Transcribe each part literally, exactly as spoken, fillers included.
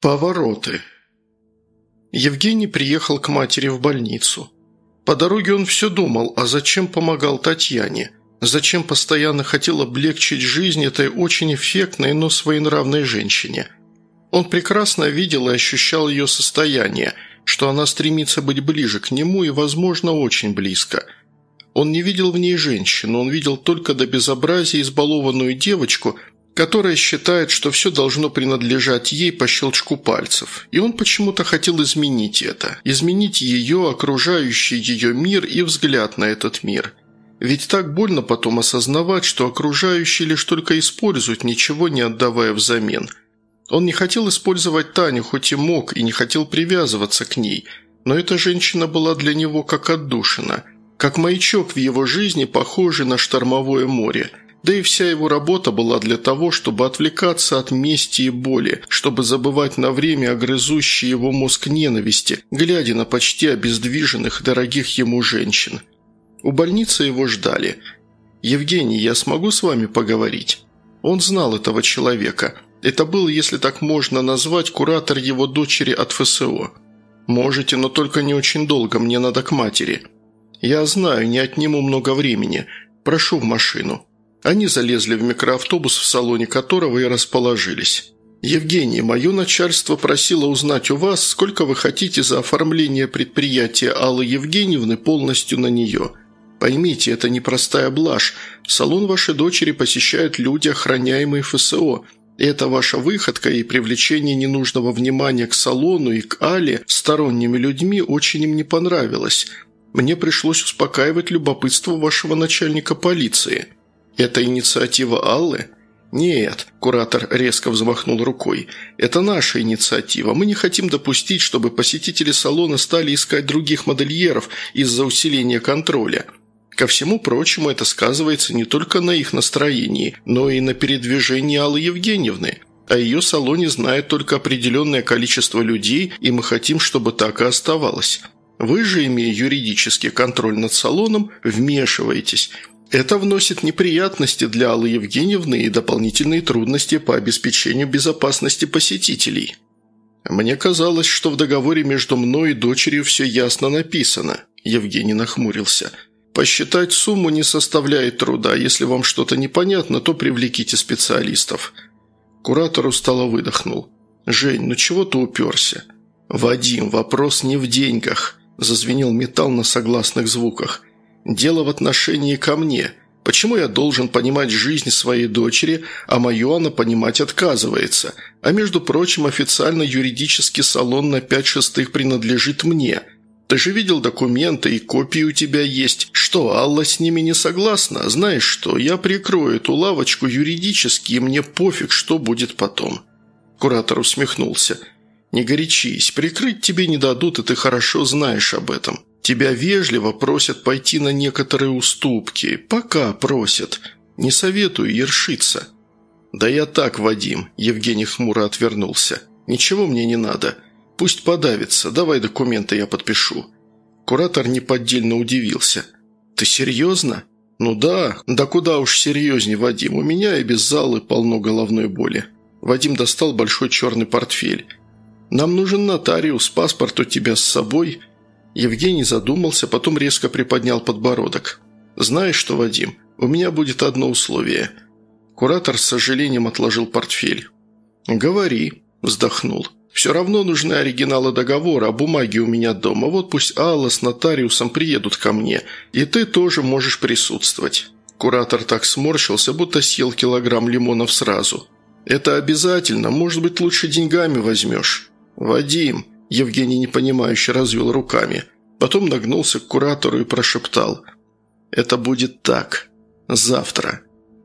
Повороты. Евгений приехал к матери в больницу. По дороге он все думал, а зачем помогал Татьяне? Зачем постоянно хотел облегчить жизнь этой очень эффектной, но своенравной женщине? Он прекрасно видел и ощущал ее состояние, что она стремится быть ближе к нему и, возможно, очень близко. Он не видел в ней женщину, он видел только до безобразия избалованную девочку, которая считает, что все должно принадлежать ей по щелчку пальцев. И он почему-то хотел изменить это, изменить ее, окружающий ее мир и взгляд на этот мир. Ведь так больно потом осознавать, что окружающие лишь только используют, ничего не отдавая взамен. Он не хотел использовать Таню, хоть и мог, и не хотел привязываться к ней, но эта женщина была для него как отдушина, как маячок в его жизни, похожий на штормовое море. Да и вся его работа была для того, чтобы отвлекаться от мести и боли, чтобы забывать на время о грызущей его мозг ненависти, глядя на почти обездвиженных, дорогих ему женщин. У больницы его ждали. «Евгений, я смогу с вами поговорить?» Он знал этого человека. Это был, если так можно назвать, куратор его дочери от эф эс о. «Можете, но только не очень долго, мне надо к матери». «Я знаю, не отниму много времени. Прошу в машину». Они залезли в микроавтобус, в салоне которого и расположились. «Евгений, мое начальство просило узнать у вас, сколько вы хотите за оформление предприятия Аллы Евгеньевны полностью на нее. Поймите, это непростая блажь. Салон вашей дочери посещают люди, охраняемые эф эс о. И это ваша выходка и привлечение ненужного внимания к салону и к Алле сторонними людьми очень им не понравилось. Мне пришлось успокаивать любопытство вашего начальника полиции». «Это инициатива Аллы?» «Нет», – куратор резко взмахнул рукой. «Это наша инициатива. Мы не хотим допустить, чтобы посетители салона стали искать других модельеров из-за усиления контроля. Ко всему прочему, это сказывается не только на их настроении, но и на передвижении Аллы Евгеньевны. О ее салоне знает только определенное количество людей, и мы хотим, чтобы так и оставалось. Вы же, имея юридический контроль над салоном, вмешиваетесь». Это вносит неприятности для Аллы Евгеньевны и дополнительные трудности по обеспечению безопасности посетителей. Мне казалось, что в договоре между мной и дочерью все ясно написано. Евгений нахмурился. Посчитать сумму не составляет труда. Если вам что-то непонятно, то привлеките специалистов. Куратор устало выдохнул. «Жень, ну чего ты уперся?» «Вадим, вопрос не в деньгах», – зазвенел металл на согласных звуках. «Дело в отношении ко мне. Почему я должен понимать жизнь своей дочери, а мою она понимать отказывается? А между прочим, официально юридический салон на пять шестых принадлежит мне. Ты же видел документы, и копии у тебя есть. Что, Алла с ними не согласна? Знаешь что, я прикрою эту лавочку юридически, и мне пофиг, что будет потом». Куратор усмехнулся. «Не горячись, прикрыть тебе не дадут, и ты хорошо знаешь об этом. Тебя вежливо просят пойти на некоторые уступки. Пока просят. Не советую ершиться». «Да я так, Вадим», – Евгений хмуро отвернулся. «Ничего мне не надо. Пусть подавится. Давай документы я подпишу». Куратор неподдельно удивился. «Ты серьезно?» «Ну да. Да куда уж серьезнее, Вадим. У меня и без залы полно головной боли». Вадим достал большой черный портфель. «Нам нужен нотариус. Паспорт у тебя с собой?» Евгений задумался, потом резко приподнял подбородок. «Знаешь что, Вадим, у меня будет одно условие». Куратор с сожалением отложил портфель. «Говори», – вздохнул. «Все равно нужны оригиналы договора, а бумаги у меня дома. Вот пусть Алла с нотариусом приедут ко мне, и ты тоже можешь присутствовать». Куратор так сморщился, будто съел килограмм лимонов сразу. «Это обязательно. Может быть, лучше деньгами возьмешь». «Вадим», – Евгений непонимающе развел руками. Потом нагнулся к куратору и прошептал. «Это будет так. Завтра».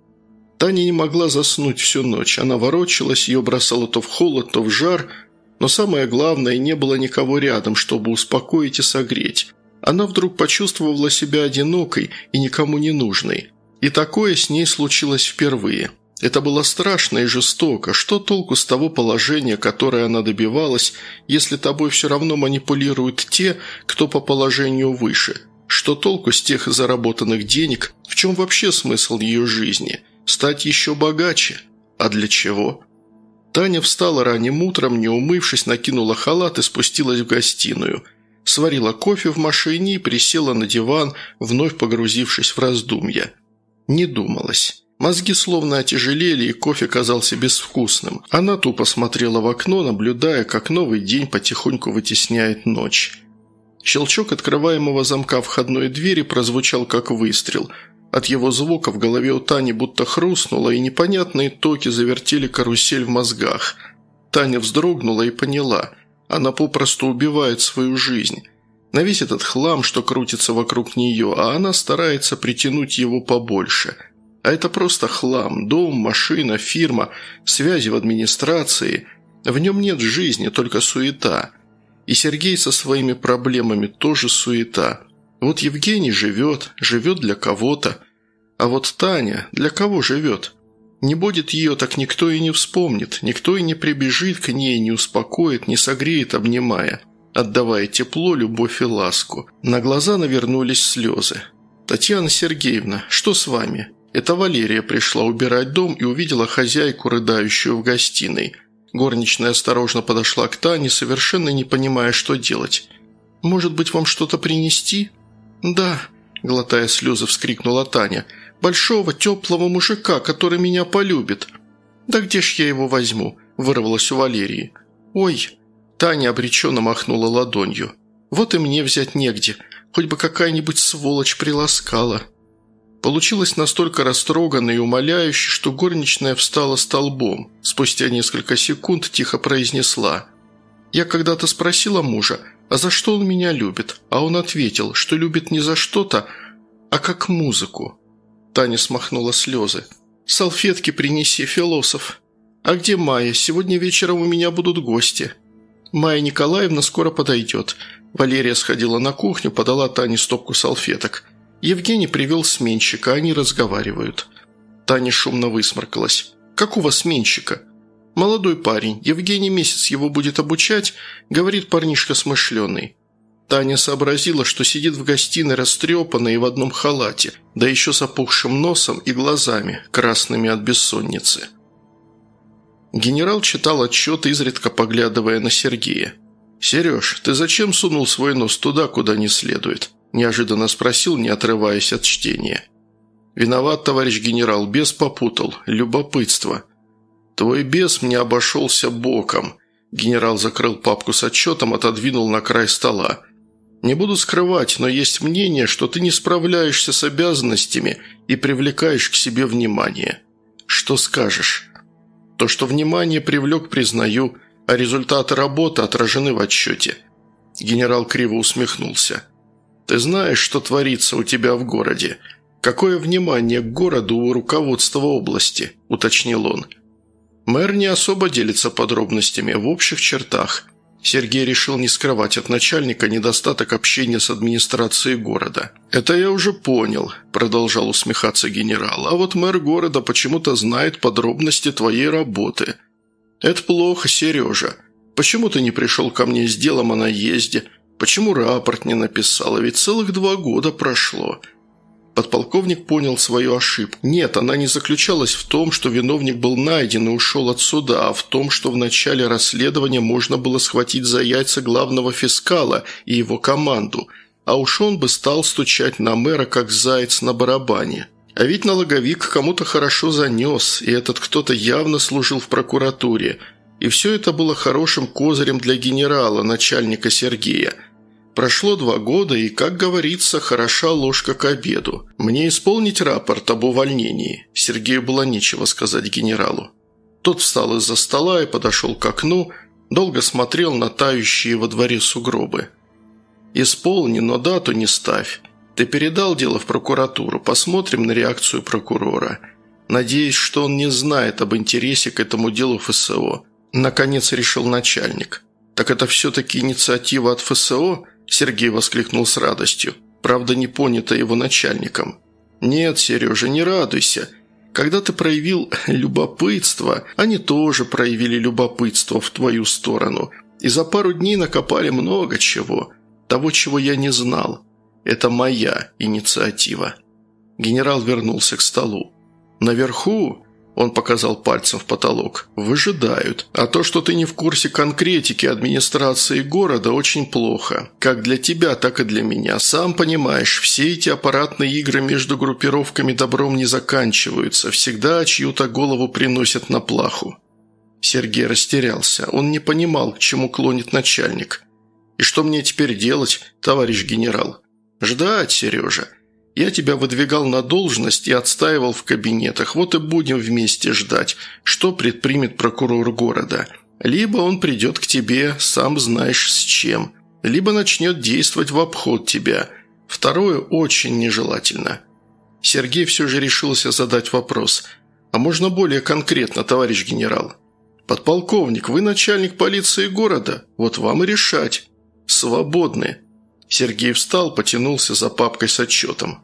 Таня не могла заснуть всю ночь. Она ворочалась, ее бросало то в холод, то в жар. Но самое главное, не было никого рядом, чтобы успокоить и согреть. Она вдруг почувствовала себя одинокой и никому не нужной. И такое с ней случилось впервые. Это было страшно и жестоко. Что толку с того положения, которое она добивалась, если тобой все равно манипулируют те, кто по положению выше? Что толку с тех заработанных денег? В чем вообще смысл ее жизни? Стать еще богаче? А для чего? Таня встала ранним утром, не умывшись, накинула халат и спустилась в гостиную. Сварила кофе в машине и присела на диван, вновь погрузившись в раздумья. Не думалось. Мозги словно отяжелели, и кофе казался безвкусным. Она тупо смотрела в окно, наблюдая, как новый день потихоньку вытесняет ночь. Щелчок открываемого замка входной двери прозвучал как выстрел. От его звука в голове у Тани будто хрустнуло, и непонятные токи завертели карусель в мозгах. Таня вздрогнула и поняла – она попросту убивает свою жизнь. На весь этот хлам, что крутится вокруг нее, а она старается притянуть его побольше. А это просто хлам – дом, машина, фирма, связи в администрации. В нем нет жизни, только суета. И Сергей со своими проблемами тоже суета. Вот Евгений живет, живет для кого-то. А вот Таня для кого живет? Не будет ее, так никто и не вспомнит, никто и не прибежит к ней, не успокоит, не согреет, обнимая, отдавая тепло, любовь и ласку. На глаза навернулись слезы. «Татьяна Сергеевна, что с вами?» Это Валерия пришла убирать дом и увидела хозяйку, рыдающую в гостиной. Горничная осторожно подошла к Тане, совершенно не понимая, что делать. «Может быть, вам что-то принести?» «Да», – глотая слезы, вскрикнула Таня. «Большого, теплого мужика, который меня полюбит». «Да где ж я его возьму?» – вырвалось у Валерии. «Ой!» – Таня обреченно махнула ладонью. «Вот и мне взять негде, хоть бы какая-нибудь сволочь приласкала». Получилось настолько растроганно и умоляюще, что горничная встала столбом. Спустя несколько секунд тихо произнесла. «Я когда-то спросила мужа, а за что он меня любит?» А он ответил, что любит не за что-то, а как музыку. Таня смахнула слезы. «Салфетки принеси, философ». «А где Майя? Сегодня вечером у меня будут гости». «Майя Николаевна скоро подойдет». Валерия сходила на кухню, подала Тане стопку салфеток. Евгений привел сменщика, они разговаривают. Таня шумно высморкалась. «Какого сменщика?» «Молодой парень. Евгений месяц его будет обучать», – говорит парнишка смышленый. Таня сообразила, что сидит в гостиной растрепанной и в одном халате, да еще с опухшим носом и глазами, красными от бессонницы. Генерал читал отчет, изредка поглядывая на Сергея. «Сереж, ты зачем сунул свой нос туда, куда не следует?» – неожиданно спросил, не отрываясь от чтения. «Виноват, товарищ генерал, бес попутал. Любопытство». «Твой бес мне обошелся боком». Генерал закрыл папку с отчетом, отодвинул на край стола. «Не буду скрывать, но есть мнение, что ты не справляешься с обязанностями и привлекаешь к себе внимание. Что скажешь?» «То, что внимание привлек, признаю, а результаты работы отражены в отчете». Генерал криво усмехнулся. «Ты знаешь, что творится у тебя в городе? Какое внимание к городу у руководства области?» – уточнил он. Мэр не особо делится подробностями, в общих чертах. Сергей решил не скрывать от начальника недостаток общения с администрацией города. «Это я уже понял», – продолжал усмехаться генерал. «А вот мэр города почему-то знает подробности твоей работы». «Это плохо, Сережа. Почему ты не пришел ко мне с делом о наезде? Почему рапорт не написал? Ведь целых два года прошло». Подполковник понял свою ошибку. Нет, она не заключалась в том, что виновник был найден и ушел от суда, а в том, что в начале расследования можно было схватить за яйца главного фискала и его команду, а уж он бы стал стучать на мэра, как заяц на барабане. А ведь налоговик кому-то хорошо занес, и этот кто-то явно служил в прокуратуре. И все это было хорошим козырем для генерала, начальника Сергея. Прошло два года, и, как говорится, хороша ложка к обеду. Мне исполнить рапорт об увольнении. Сергею было нечего сказать генералу. Тот встал из-за стола и подошел к окну, долго смотрел на тающие во дворе сугробы. «Исполни, но дату не ставь. Ты передал дело в прокуратуру, посмотрим на реакцию прокурора. Надеюсь, что он не знает об интересе к этому делу ФСО». Наконец решил начальник. «Так это все-таки инициатива от ФСО?» Сергей воскликнул с радостью, правда не понято его начальником. «Нет, Сережа, не радуйся. Когда ты проявил любопытство, они тоже проявили любопытство в твою сторону. И за пару дней накопали много чего. Того, чего я не знал. Это моя инициатива». Генерал вернулся к столу. «Наверху?» Он показал пальцем в потолок. «Выжидают. А то, что ты не в курсе конкретики администрации города, очень плохо. Как для тебя, так и для меня. Сам понимаешь, все эти аппаратные игры между группировками добром не заканчиваются. Всегда чью-то голову приносят на плаху». Сергей растерялся. Он не понимал, к чему клонит начальник. «И что мне теперь делать, товарищ генерал?» «Ждать, Сережа. Я тебя выдвигал на должность и отстаивал в кабинетах. Вот и будем вместе ждать, что предпримет прокурор города. Либо он придет к тебе, сам знаешь с чем, либо начнет действовать в обход тебя. Второе очень нежелательно». Сергей все же решился задать вопрос. «А можно более конкретно, товарищ генерал?» «Подполковник, вы начальник полиции города. Вот вам и решать. Свободны». Сергей встал, потянулся за папкой с отчетом.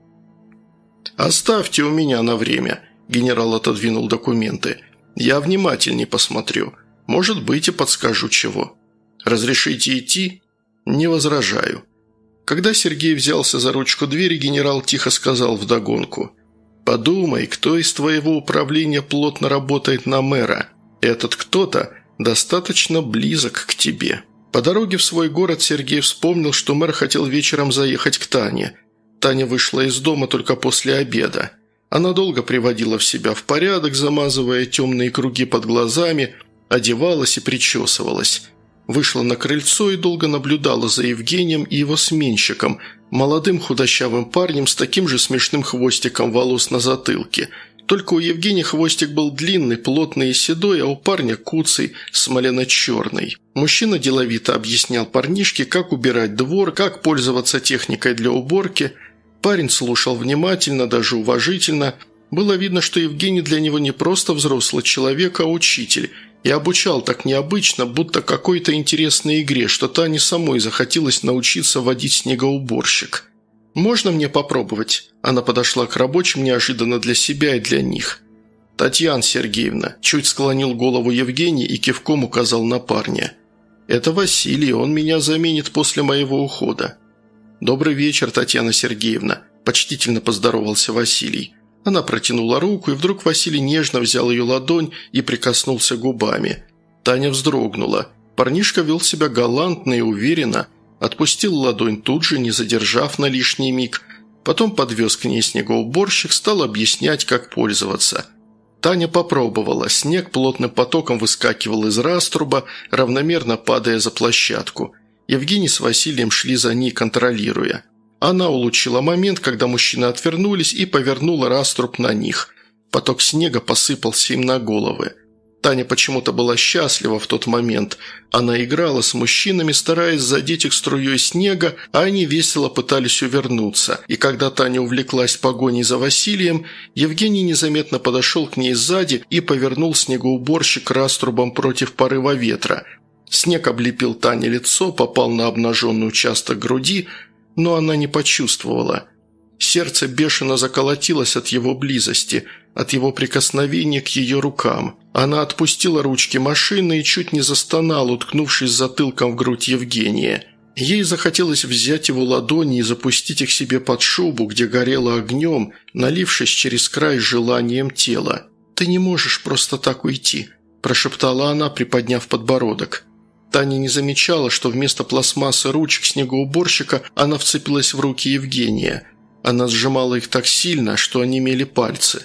«Оставьте у меня на время», – генерал отодвинул документы. «Я внимательней посмотрю. Может быть, и подскажу чего. Разрешите идти?» «Не возражаю». Когда Сергей взялся за ручку двери, генерал тихо сказал вдогонку: «Подумай, кто из твоего управления плотно работает на мэра. Этот кто-то достаточно близок к тебе». По дороге в свой город Сергей вспомнил, что мэр хотел вечером заехать к Тане. Таня вышла из дома только после обеда. Она долго приводила в себя в порядок, замазывая темные круги под глазами, одевалась и причесывалась. Вышла на крыльцо и долго наблюдала за Евгением и его сменщиком, молодым худощавым парнем с таким же смешным хвостиком волос на затылке. Только у Евгения хвостик был длинный, плотный и седой, а у парня куцый, смолено-черный. Мужчина деловито объяснял парнишке, как убирать двор, как пользоваться техникой для уборки. Парень слушал внимательно, даже уважительно. Было видно, что Евгений для него не просто взрослый человек, а учитель. И обучал так необычно, будто какой-то интересной игре, что Тане самой захотелось научиться водить снегоуборщик. «Можно мне попробовать?» Она подошла к рабочим неожиданно для себя и для них. «Татьяна Сергеевна», – чуть склонил голову Евгений и кивком указал на парня. «Это Василий, он меня заменит после моего ухода». «Добрый вечер, Татьяна Сергеевна», – почтительно поздоровался Василий. Она протянула руку, и вдруг Василий нежно взял ее ладонь и прикоснулся губами. Таня вздрогнула. Парнишка вел себя галантно и уверенно, отпустил ладонь тут же, не задержав на лишний миг. Потом подвез к ней снегоуборщик, стал объяснять, как пользоваться. Таня попробовала. Снег плотным потоком выскакивал из раструба, равномерно падая за площадку. Евгений с Василием шли за ней, контролируя. Она улучшила момент, когда мужчины отвернулись, и повернула раструб на них. Поток снега посыпался им на головы. Таня почему-то была счастлива в тот момент. Она играла с мужчинами, стараясь задеть их струей снега, а они весело пытались увернуться. И когда Таня увлеклась погоней за Василием, Евгений незаметно подошел к ней сзади и повернул снегоуборщик раструбом против порыва ветра. Снег облепил Тане лицо, попал на обнаженный участок груди, но она не почувствовала. Сердце бешено заколотилось от его близости, от его прикосновения к ее рукам. Она отпустила ручки машины и чуть не застонала, уткнувшись затылком в грудь Евгения. Ей захотелось взять его ладони и запустить их себе под шубу, где горело огнем, налившись через край желанием тела. «Ты не можешь просто так уйти», – прошептала она, приподняв подбородок. Таня не замечала, что вместо пластмассы ручек снегоуборщика она вцепилась в руки Евгения. Она сжимала их так сильно, что онемели пальцы.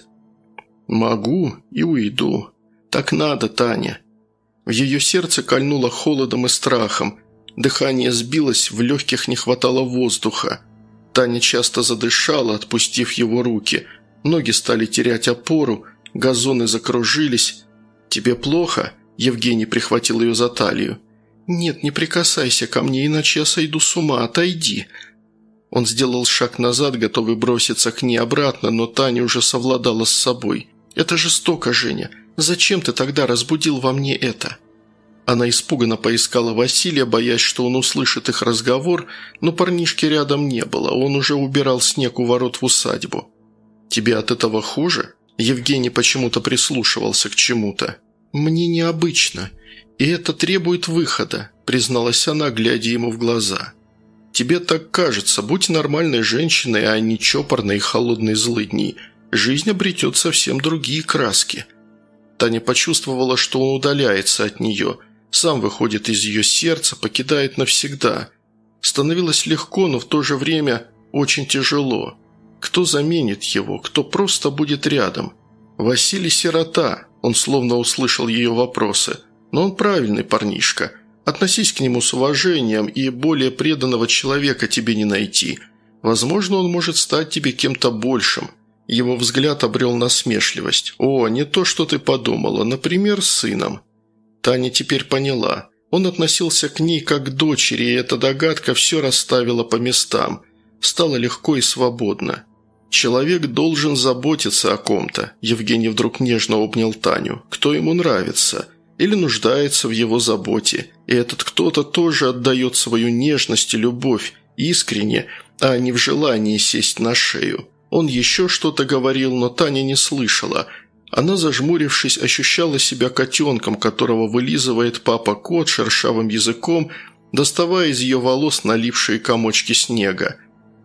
«Могу и уйду. Так надо, Таня». В ее сердце кольнуло холодом и страхом. Дыхание сбилось, в легких не хватало воздуха. Таня часто задышала, отпустив его руки. Ноги стали терять опору, газоны закружились. «Тебе плохо?» – Евгений прихватил ее за талию. «Нет, не прикасайся ко мне, иначе я сойду с ума, отойди». Он сделал шаг назад, готовый броситься к ней обратно, но Таня уже совладала с собой. «Это жестоко, Женя. Зачем ты тогда разбудил во мне это?» Она испуганно поискала Василия, боясь, что он услышит их разговор, но парнишки рядом не было, он уже убирал снег у ворот в усадьбу. «Тебе от этого хуже?» Евгений почему-то прислушивался к чему-то. «Мне необычно, и это требует выхода», призналась она, глядя ему в глаза. «Тебе так кажется, будь нормальной женщиной, а не чопорной и холодной злыдней. жизнь обретет совсем другие краски. Таня почувствовала, что он удаляется от нее, сам выходит из ее сердца, покидает навсегда. Становилось легко, но в то же время очень тяжело. Кто заменит его, кто просто будет рядом? Василий сирота, он словно услышал ее вопросы. Но он правильный парнишка. Относись к нему с уважением, и более преданного человека тебе не найти. Возможно, он может стать тебе кем-то большим. Его взгляд обрел насмешливость. «О, не то, что ты подумала. Например, с сыном». Таня теперь поняла. Он относился к ней как к дочери, и эта догадка все расставила по местам. Стало легко и свободно. «Человек должен заботиться о ком-то», – Евгений вдруг нежно обнял Таню. «Кто ему нравится или нуждается в его заботе. И этот кто-то тоже отдает свою нежность и любовь искренне, а не в желании сесть на шею». Он еще что-то говорил, но Таня не слышала. Она, зажмурившись, ощущала себя котенком, которого вылизывает папа-кот шершавым языком, доставая из ее волос налипшие комочки снега.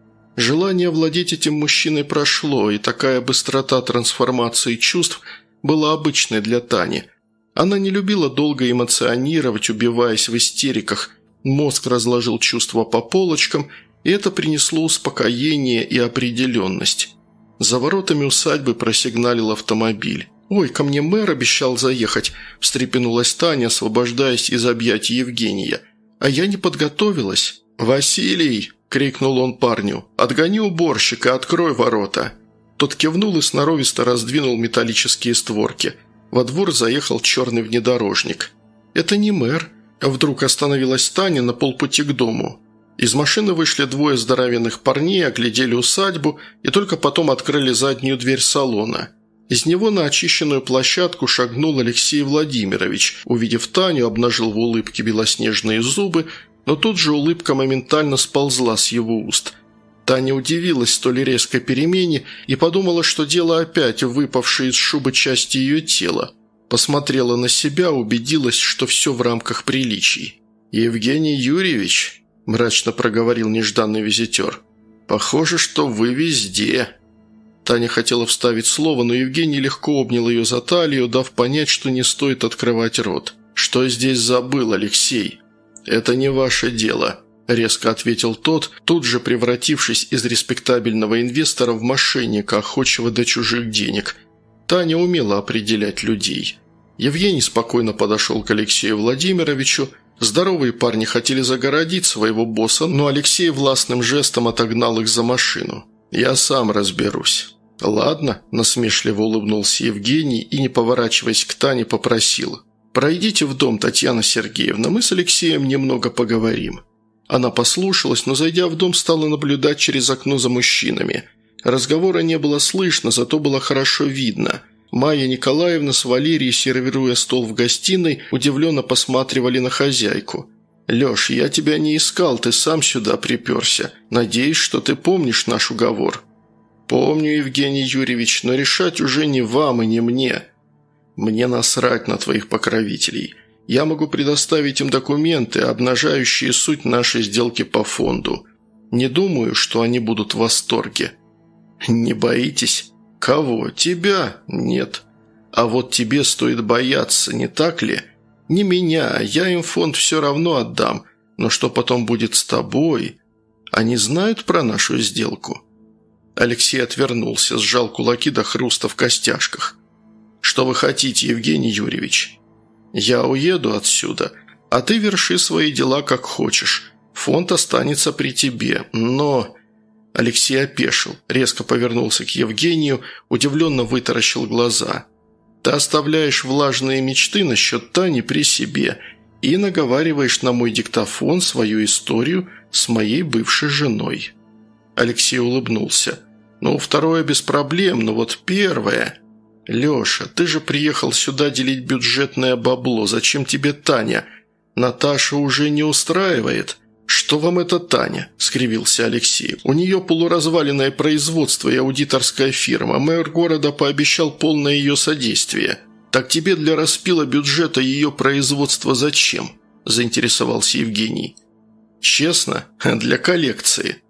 Желание владеть этим мужчиной прошло, и такая быстрота трансформации чувств была обычной для Тани. Она не любила долго эмоционировать, убиваясь в истериках. Мозг разложил чувства по полочкам, и это принесло успокоение и определенность. За воротами усадьбы просигналил автомобиль. «Ой, ко мне мэр обещал заехать», – встрепенулась Таня, освобождаясь из объятий Евгения. «А я не подготовилась». «Василий!» – крикнул он парню. «Отгони уборщика, открой ворота». Тот кивнул и сноровисто раздвинул металлические створки. Во двор заехал черный внедорожник. «Это не мэр», – вдруг остановилась Таня на полпути к дому. Из машины вышли двое здоровенных парней, оглядели усадьбу и только потом открыли заднюю дверь салона. Из него на очищенную площадку шагнул Алексей Владимирович. Увидев Таню, обнажил в улыбке белоснежные зубы, но тут же улыбка моментально сползла с его уст. Таня удивилась столь резкой перемене и подумала, что дело опять в выпавшей из шубы части ее тела. Посмотрела на себя, убедилась, что все в рамках приличий. «Евгений Юрьевич», – мрачно проговорил нежданный визитер, – «похоже, что вы везде». Таня хотела вставить слово, но Евгений легко обнял ее за талию, дав понять, что не стоит открывать рот. «Что здесь забыл, Алексей?» «Это не ваше дело», – резко ответил тот, тут же превратившись из респектабельного инвестора в мошенника, охочего до чужих денег. Таня умела определять людей. Евгений спокойно подошел к Алексею Владимировичу. Здоровые парни хотели загородить своего босса, но Алексей властным жестом отогнал их за машину. «Я сам разберусь». «Ладно», – насмешливо улыбнулся Евгений и, не поворачиваясь к Тане, попросил. «Пройдите в дом, Татьяна Сергеевна, мы с Алексеем немного поговорим». Она послушалась, но, зайдя в дом, стала наблюдать через окно за мужчинами. Разговора не было слышно, зато было хорошо видно. Майя Николаевна с Валерией, сервируя стол в гостиной, удивленно посматривали на хозяйку. «Леш, я тебя не искал, ты сам сюда приперся. Надеюсь, что ты помнишь наш уговор». «Помню, Евгений Юрьевич, но решать уже не вам и не мне. Мне насрать на твоих покровителей. Я могу предоставить им документы, обнажающие суть нашей сделки по фонду. Не думаю, что они будут в восторге». «Не боитесь?» «Кого? Тебя? Нет. А вот тебе стоит бояться, не так ли? Не меня, я им фонд все равно отдам, но что потом будет с тобой? Они знают про нашу сделку?» Алексей отвернулся, сжал кулаки до хруста в костяшках. «Что вы хотите, Евгений Юрьевич? Я уеду отсюда, а ты верши свои дела как хочешь. Фонд останется при тебе, но...» Алексей опешил, резко повернулся к Евгению, удивленно вытаращил глаза. «Ты оставляешь влажные мечты насчет Тани при себе и наговариваешь на мой диктофон свою историю с моей бывшей женой». Алексей улыбнулся. «Ну, второе без проблем, но вот первое...» «Леша, ты же приехал сюда делить бюджетное бабло. Зачем тебе Таня? Наташа уже не устраивает». «Что вам это Таня?» – скривился Алексей. «У нее полуразваленное производство и аудиторская фирма. Мэр города пообещал полное ее содействие. Так тебе для распила бюджета ее производства зачем?» – заинтересовался Евгений. «Честно? Для коллекции».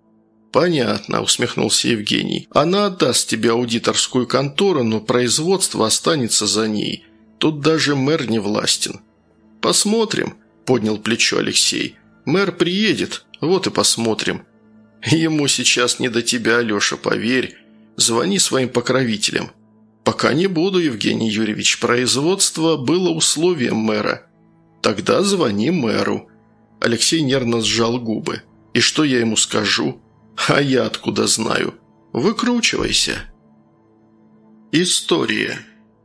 «Понятно», – усмехнулся Евгений. «Она отдаст тебе аудиторскую контору, но производство останется за ней. Тут даже мэр не властен». «Посмотрим», – поднял плечо Алексей. «Мэр приедет, вот и посмотрим». «Ему сейчас не до тебя, Алеша, поверь. Звони своим покровителям». «Пока не буду, Евгений Юрьевич. Производство было условием мэра». «Тогда звони мэру». Алексей нервно сжал губы. «И что я ему скажу?» «А я откуда знаю? Выкручивайся». История.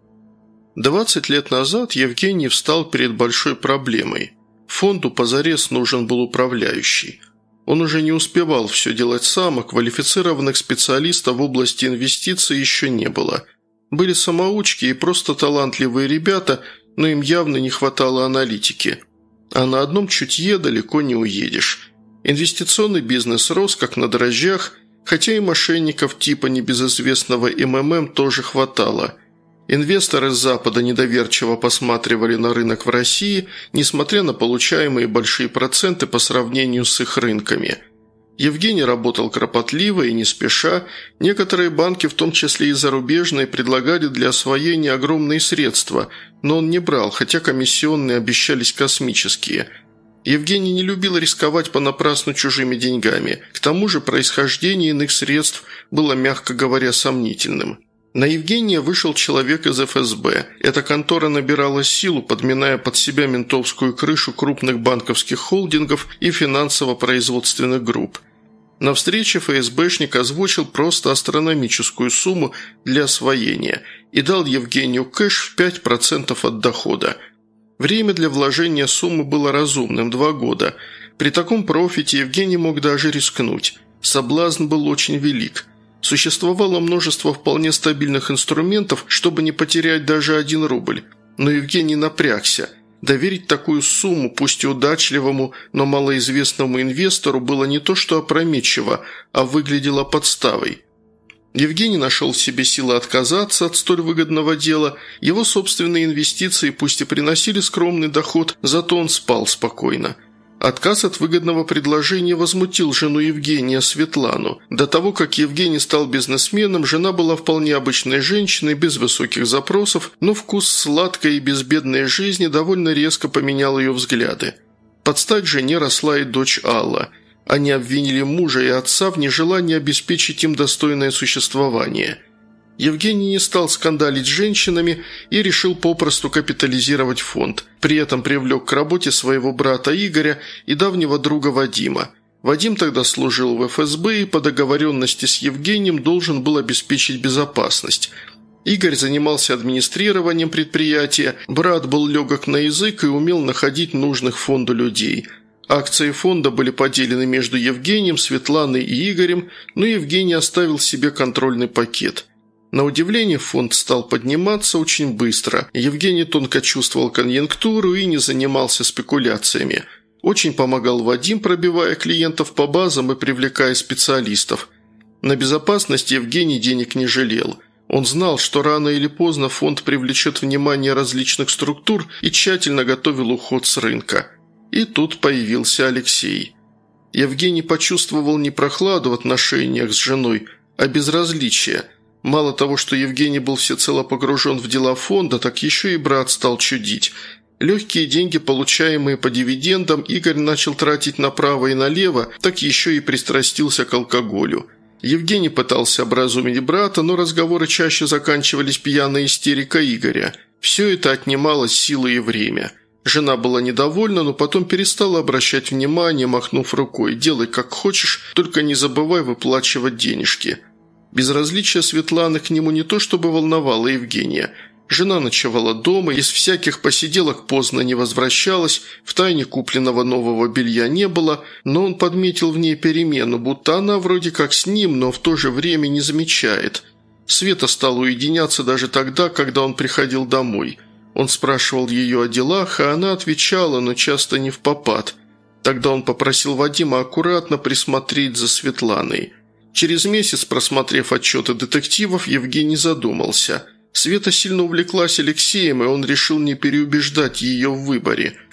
Двадцать лет назад Евгений встал перед большой проблемой. Фонду позарез нужен был управляющий. Он уже не успевал все делать сам, а квалифицированных специалистов в области инвестиций еще не было. Были самоучки и просто талантливые ребята, но им явно не хватало аналитики. А на одном чутье далеко не уедешь. Инвестиционный бизнес рос как на дрожжах, хотя и мошенников типа небезызвестного эм эм эм тоже хватало. Инвесторы с Запада недоверчиво посматривали на рынок в России, несмотря на получаемые большие проценты по сравнению с их рынками. Евгений работал кропотливо и не спеша, некоторые банки, в том числе и зарубежные, предлагали для освоения огромные средства, но он не брал, хотя комиссионные обещались космические. Евгений не любил рисковать понапрасну чужими деньгами, к тому же происхождение иных средств было, мягко говоря, сомнительным. На Евгения вышел человек из эф эс бэ. Эта контора набирала силу, подминая под себя ментовскую крышу крупных банковских холдингов и финансово-производственных групп. На встрече эф эс бэшник озвучил просто астрономическую сумму для освоения и дал Евгению кэш в пять процентов от дохода. Время для вложения суммы было разумным – два года. При таком профите Евгений мог даже рискнуть. Соблазн был очень велик. Существовало множество вполне стабильных инструментов, чтобы не потерять даже один рубль. Но Евгений напрягся. Доверить такую сумму, пусть и удачливому, но малоизвестному инвестору, было не то что опрометчиво, а выглядело подставой. Евгений нашел в себе силы отказаться от столь выгодного дела. Его собственные инвестиции пусть и приносили скромный доход, зато он спал спокойно. Отказ от выгодного предложения возмутил жену Евгения, Светлану. До того, как Евгений стал бизнесменом, жена была вполне обычной женщиной, без высоких запросов, но вкус сладкой и безбедной жизни довольно резко поменял ее взгляды. Под стать жене росла и дочь Алла. Они обвинили мужа и отца в нежелании обеспечить им достойное существование. Евгений не стал скандалить с женщинами и решил попросту капитализировать фонд. При этом привлек к работе своего брата Игоря и давнего друга Вадима. Вадим тогда служил в эф эс бэ и по договоренности с Евгением должен был обеспечить безопасность. Игорь занимался администрированием предприятия, брат был легок на язык и умел находить нужных фонду людей. Акции фонда были поделены между Евгением, Светланой и Игорем, но Евгений оставил себе контрольный пакет. На удивление фонд стал подниматься очень быстро. Евгений тонко чувствовал конъюнктуру и не занимался спекуляциями. Очень помогал Вадим, пробивая клиентов по базам и привлекая специалистов. На безопасность Евгений денег не жалел. Он знал, что рано или поздно фонд привлечет внимание различных структур и тщательно готовил уход с рынка. И тут появился Алексей. Евгений почувствовал не прохладу в отношениях с женой, а безразличие. Мало того, что Евгений был всецело погружен в дела фонда, так еще и брат стал чудить. Легкие деньги, получаемые по дивидендам, Игорь начал тратить направо и налево, так еще и пристрастился к алкоголю. Евгений пытался образумить брата, но разговоры чаще заканчивались пьяной истерикой Игоря. Все это отнимало силы и время. Жена была недовольна, но потом перестала обращать внимание, махнув рукой: «Делай как хочешь, только не забывай выплачивать денежки». Безразличие Светланы к нему не то чтобы волновало Евгения. Жена ночевала дома, из всяких посиделок поздно не возвращалась, втайне купленного нового белья не было, но он подметил в ней перемену, будто она вроде как с ним, но в то же время не замечает. Света стала уединяться даже тогда, когда он приходил домой. Он спрашивал ее о делах, а она отвечала, но часто не впопад. Тогда он попросил Вадима аккуратно присмотреть за Светланой. Через месяц, просмотрев отчеты детективов, Евгений задумался. Света сильно увлеклась Алексеем, и он решил не переубеждать ее в выборе.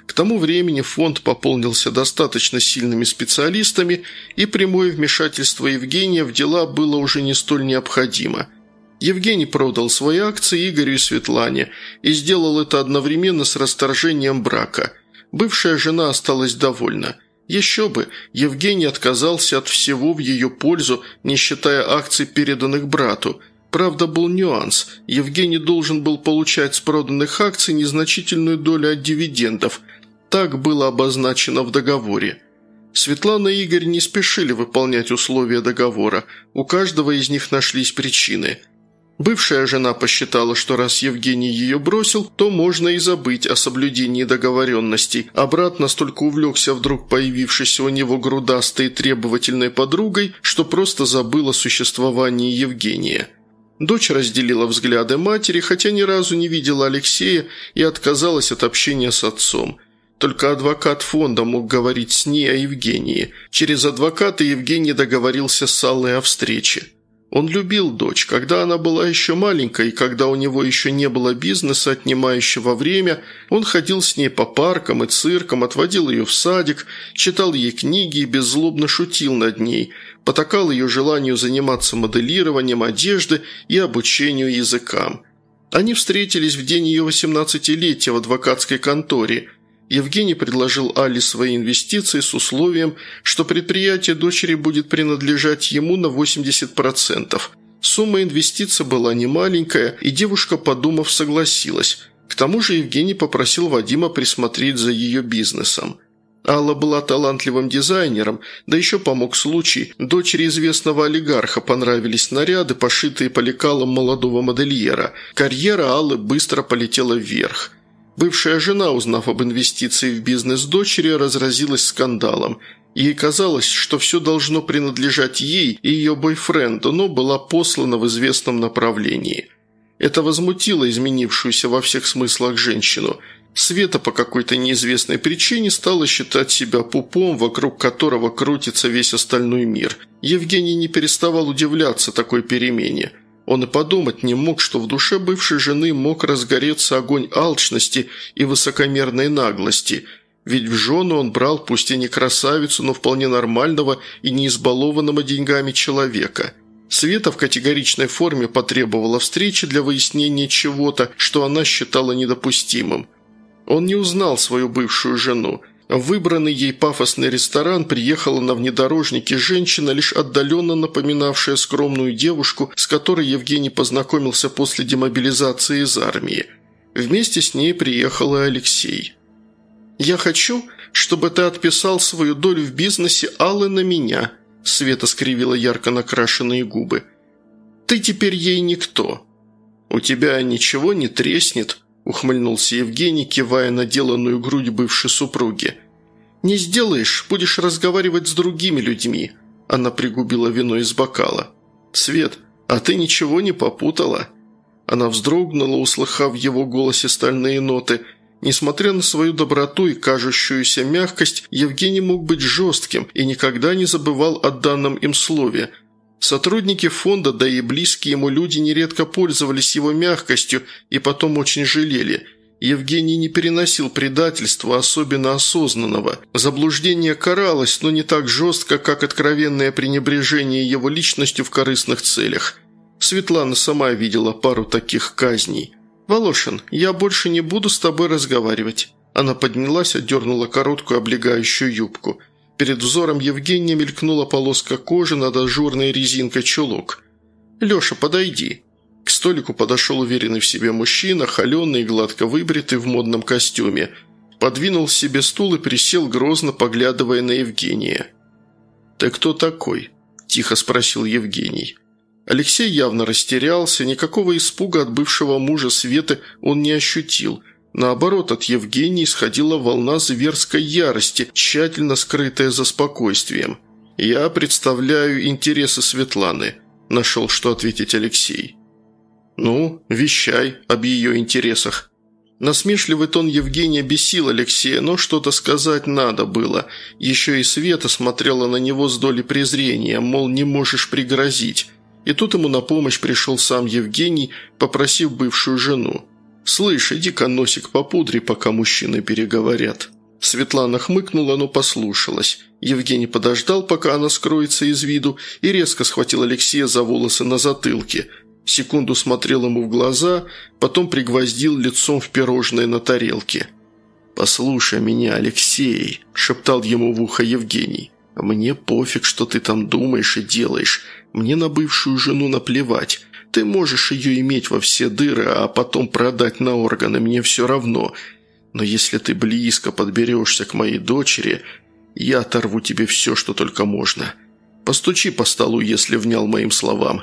К тому времени фонд пополнился достаточно сильными специалистами, и прямое вмешательство Евгения в дела было уже не столь необходимо. Евгений продал свои акции Игорю и Светлане и сделал это одновременно с расторжением брака. Бывшая жена осталась довольна. Еще бы, Евгений отказался от всего в ее пользу, не считая акций, переданных брату. Правда, был нюанс. Евгений должен был получать с проданных акций незначительную долю от дивидендов. Так было обозначено в договоре. Светлана и Игорь не спешили выполнять условия договора. У каждого из них нашлись причины. Бывшая жена посчитала, что раз Евгений ее бросил, то можно и забыть о соблюдении договоренностей, а брат настолько увлекся вдруг появившейся у него грудастой и требовательной подругой, что просто забыл о существовании Евгения. Дочь разделила взгляды матери, хотя ни разу не видела Алексея и отказалась от общения с отцом. Только адвокат фонда мог говорить с ней о Евгении. Через адвоката Евгений договорился с Аллой о встрече. Он любил дочь, когда она была еще маленькой, и когда у него еще не было бизнеса, отнимающего время, он ходил с ней по паркам и циркам, отводил ее в садик, читал ей книги и беззлобно шутил над ней, потакал ее желанию заниматься моделированием одежды и обучению языкам. Они встретились в день ее восемнадцатилетия в адвокатской конторе. Евгений предложил Алле свои инвестиции с условием, что предприятие дочери будет принадлежать ему на восемьдесят процентов. Сумма инвестиций была немаленькая, и девушка, подумав, согласилась. К тому же Евгений попросил Вадима присмотреть за ее бизнесом. Алла была талантливым дизайнером, да еще помог случай. Дочери известного олигарха понравились наряды, пошитые по лекалам молодого модельера. Карьера Аллы быстро полетела вверх. Бывшая жена, узнав об инвестиции в бизнес дочери, разразилась скандалом. Ей казалось, что все должно принадлежать ей и ее бойфренду, но была послана в известном направлении. Это возмутило изменившуюся во всех смыслах женщину. Света по какой-то неизвестной причине стала считать себя пупом, вокруг которого крутится весь остальной мир. Евгений не переставал удивляться такой перемене. Он и подумать не мог, что в душе бывшей жены мог разгореться огонь алчности и высокомерной наглости, ведь в жену он брал пусть и не красавицу, но вполне нормального и не избалованного деньгами человека. Света в категоричной форме потребовала встречи для выяснения чего-то, что она считала недопустимым. Он не узнал свою бывшую жену. В выбранный ей пафосный ресторан приехала на внедорожнике женщина, лишь отдаленно напоминавшая скромную девушку, с которой Евгений познакомился после демобилизации из армии. Вместе с ней приехал и Алексей. «Я хочу, чтобы ты отписал свою долю в бизнесе Аллы на меня», – Света скривила ярко накрашенные губы. «Ты теперь ей никто». «У тебя ничего не треснет?» – ухмыльнулся Евгений, кивая на деланную грудь бывшей супруги. «Не сделаешь, будешь разговаривать с другими людьми», – она пригубила вино из бокала. «Свет, а ты ничего не попутала?» Она вздрогнула, услыхав в его голосе стальные ноты. Несмотря на свою доброту и кажущуюся мягкость, Евгений мог быть жестким и никогда не забывал о данном им слове. Сотрудники фонда, да и близкие ему люди нередко пользовались его мягкостью и потом очень жалели. Евгений не переносил предательства, особенно осознанного. Заблуждение каралось, но не так жестко, как откровенное пренебрежение его личностью в корыстных целях. Светлана сама видела пару таких казней. «Волошин, я больше не буду с тобой разговаривать». Она поднялась, отдернула короткую облегающую юбку. Перед взором Евгения мелькнула полоска кожи над ажурной резинкой чулок. «Леша, подойди». К столику подошел уверенный в себе мужчина, холеный и гладко выбритый в модном костюме. Подвинул себе стул и присел, грозно поглядывая на Евгения. «Ты кто такой?» – тихо спросил Евгений. Алексей явно растерялся, никакого испуга от бывшего мужа Светы он не ощутил. Наоборот, от Евгения исходила волна зверской ярости, тщательно скрытая за спокойствием. «Я представляю интересы Светланы», – нашел, что ответить Алексей. «Ну, вещай об ее интересах». Насмешливый тон Евгения бесил Алексея, но что-то сказать надо было. Еще и Света смотрела на него с долей презрения, мол, не можешь пригрозить. И тут ему на помощь пришел сам Евгений, попросив бывшую жену. «Слышь, иди-ка носик попудри, пока мужчины переговорят». Светлана хмыкнула, но послушалась. Евгений подождал, пока она скроется из виду, и резко схватил Алексея за волосы на затылке. Секунду смотрел ему в глаза, потом пригвоздил лицом в пирожное на тарелке. «Послушай меня, Алексей», – шептал ему в ухо Евгений. «Мне пофиг, что ты там думаешь и делаешь. Мне на бывшую жену наплевать. Ты можешь ее иметь во все дыры, а потом продать на органы, мне все равно. Но если ты близко подберешься к моей дочери, я оторву тебе все, что только можно. Постучи по столу, если внял моим словам».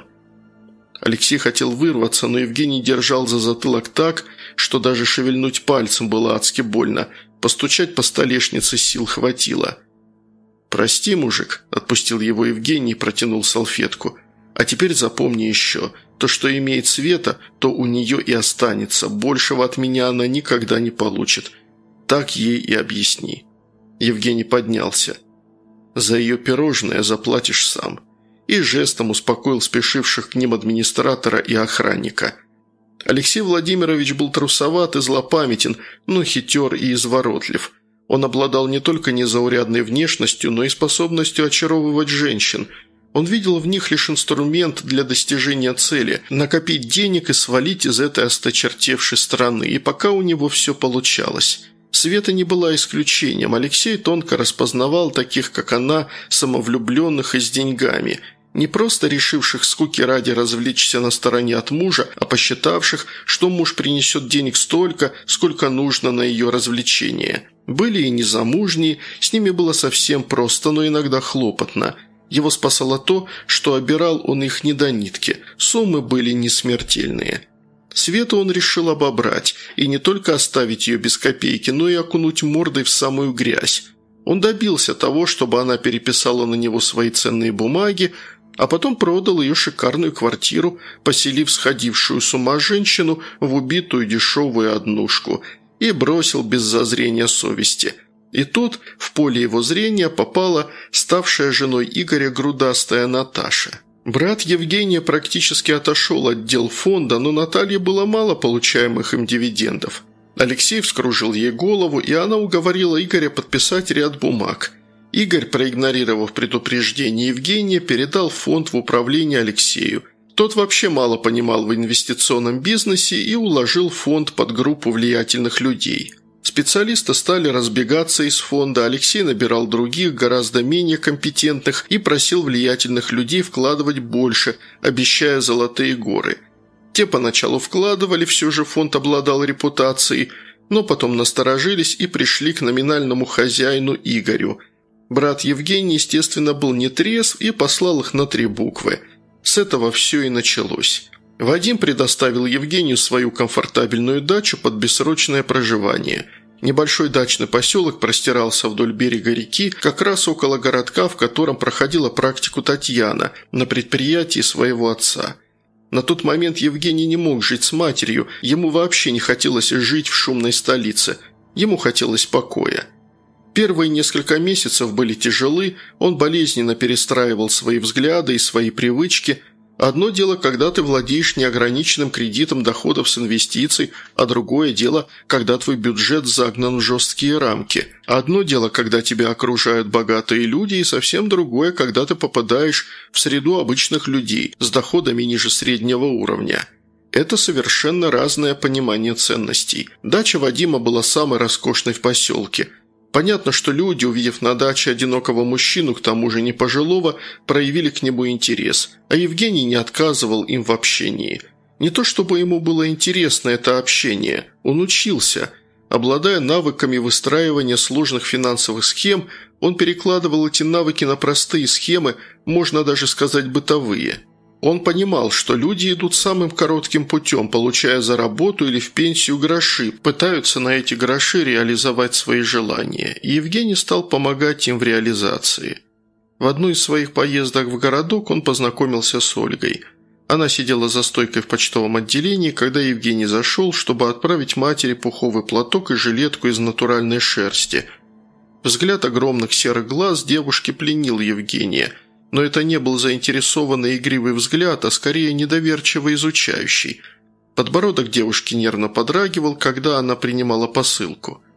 Алексей хотел вырваться, но Евгений держал за затылок так, что даже шевельнуть пальцем было адски больно. Постучать по столешнице сил хватило. «Прости, мужик», – отпустил его Евгений и протянул салфетку. «А теперь запомни еще, то, что имеет Света, то у нее и останется. Большего от меня она никогда не получит. Так ей и объясни». Евгений поднялся. «За ее пирожное заплатишь сам». И жестом успокоил спешивших к ним администратора и охранника. Алексей Владимирович был трусоват и злопамятен, но хитер и изворотлив. Он обладал не только незаурядной внешностью, но и способностью очаровывать женщин. Он видел в них лишь инструмент для достижения цели – накопить денег и свалить из этой осточертевшей страны, и пока у него все получалось. Света не была исключением. Алексей тонко распознавал таких, как она, самовлюбленных и с деньгами – не просто решивших скуки ради развлечься на стороне от мужа, а посчитавших, что муж принесет денег столько, сколько нужно на ее развлечение. Были и незамужние, с ними было совсем просто, но иногда хлопотно. Его спасало то, что обирал он их не до нитки, суммы были несмертельные. Свету он решил обобрать, и не только оставить ее без копейки, но и окунуть мордой в самую грязь. Он добился того, чтобы она переписала на него свои ценные бумаги, а потом продал ее шикарную квартиру, поселив сходившую с ума женщину в убитую дешевую однушку, и бросил без зазрения совести. И тут в поле его зрения попала ставшая женой Игоря грудастая Наташа. Брат Евгения практически отошел от дел фонда, но Наталье было мало получаемых им дивидендов. Алексей вскружил ей голову, и она уговорила Игоря подписать ряд бумаг. Игорь, проигнорировав предупреждение Евгения, передал фонд в управление Алексею. Тот вообще мало понимал в инвестиционном бизнесе и уложил фонд под группу влиятельных людей. Специалисты стали разбегаться из фонда, Алексей набирал других, гораздо менее компетентных, и просил влиятельных людей вкладывать больше, обещая золотые горы. Те поначалу вкладывали, все же фонд обладал репутацией, но потом насторожились и пришли к номинальному хозяину Игорю. Брат Евгений, естественно, был не трезв и послал их на три буквы. С этого все и началось. Вадим предоставил Евгению свою комфортабельную дачу под бессрочное проживание. Небольшой дачный поселок простирался вдоль берега реки, как раз около городка, в котором проходила практику Татьяна на предприятии своего отца. На тот момент Евгений не мог жить с матерью, ему вообще не хотелось жить в шумной столице, ему хотелось покоя. Первые несколько месяцев были тяжелы, он болезненно перестраивал свои взгляды и свои привычки. Одно дело, когда ты владеешь неограниченным кредитом доходов с инвестиций, а другое дело, когда твой бюджет загнан в жесткие рамки. Одно дело, когда тебя окружают богатые люди, и совсем другое, когда ты попадаешь в среду обычных людей с доходами ниже среднего уровня. Это совершенно разное понимание ценностей. Дача Вадима была самой роскошной в поселке. Понятно, что люди, увидев на даче одинокого мужчину, к тому же не пожилого, проявили к нему интерес, а Евгений не отказывал им в общении. Не то чтобы ему было интересно это общение, он учился. Обладая навыками выстраивания сложных финансовых схем, он перекладывал эти навыки на простые схемы, можно даже сказать бытовые. Он понимал, что люди идут самым коротким путем, получая за работу или в пенсию гроши, пытаются на эти гроши реализовать свои желания, и Евгений стал помогать им в реализации. В одну из своих поездок в городок он познакомился с Ольгой. Она сидела за стойкой в почтовом отделении, когда Евгений зашел, чтобы отправить матери пуховый платок и жилетку из натуральной шерсти. Взгляд огромных серых глаз девушки пленил Евгения – но это не был заинтересованный игривый взгляд, а скорее недоверчиво изучающий. Подбородок девушки нервно подрагивал, когда она принимала посылку.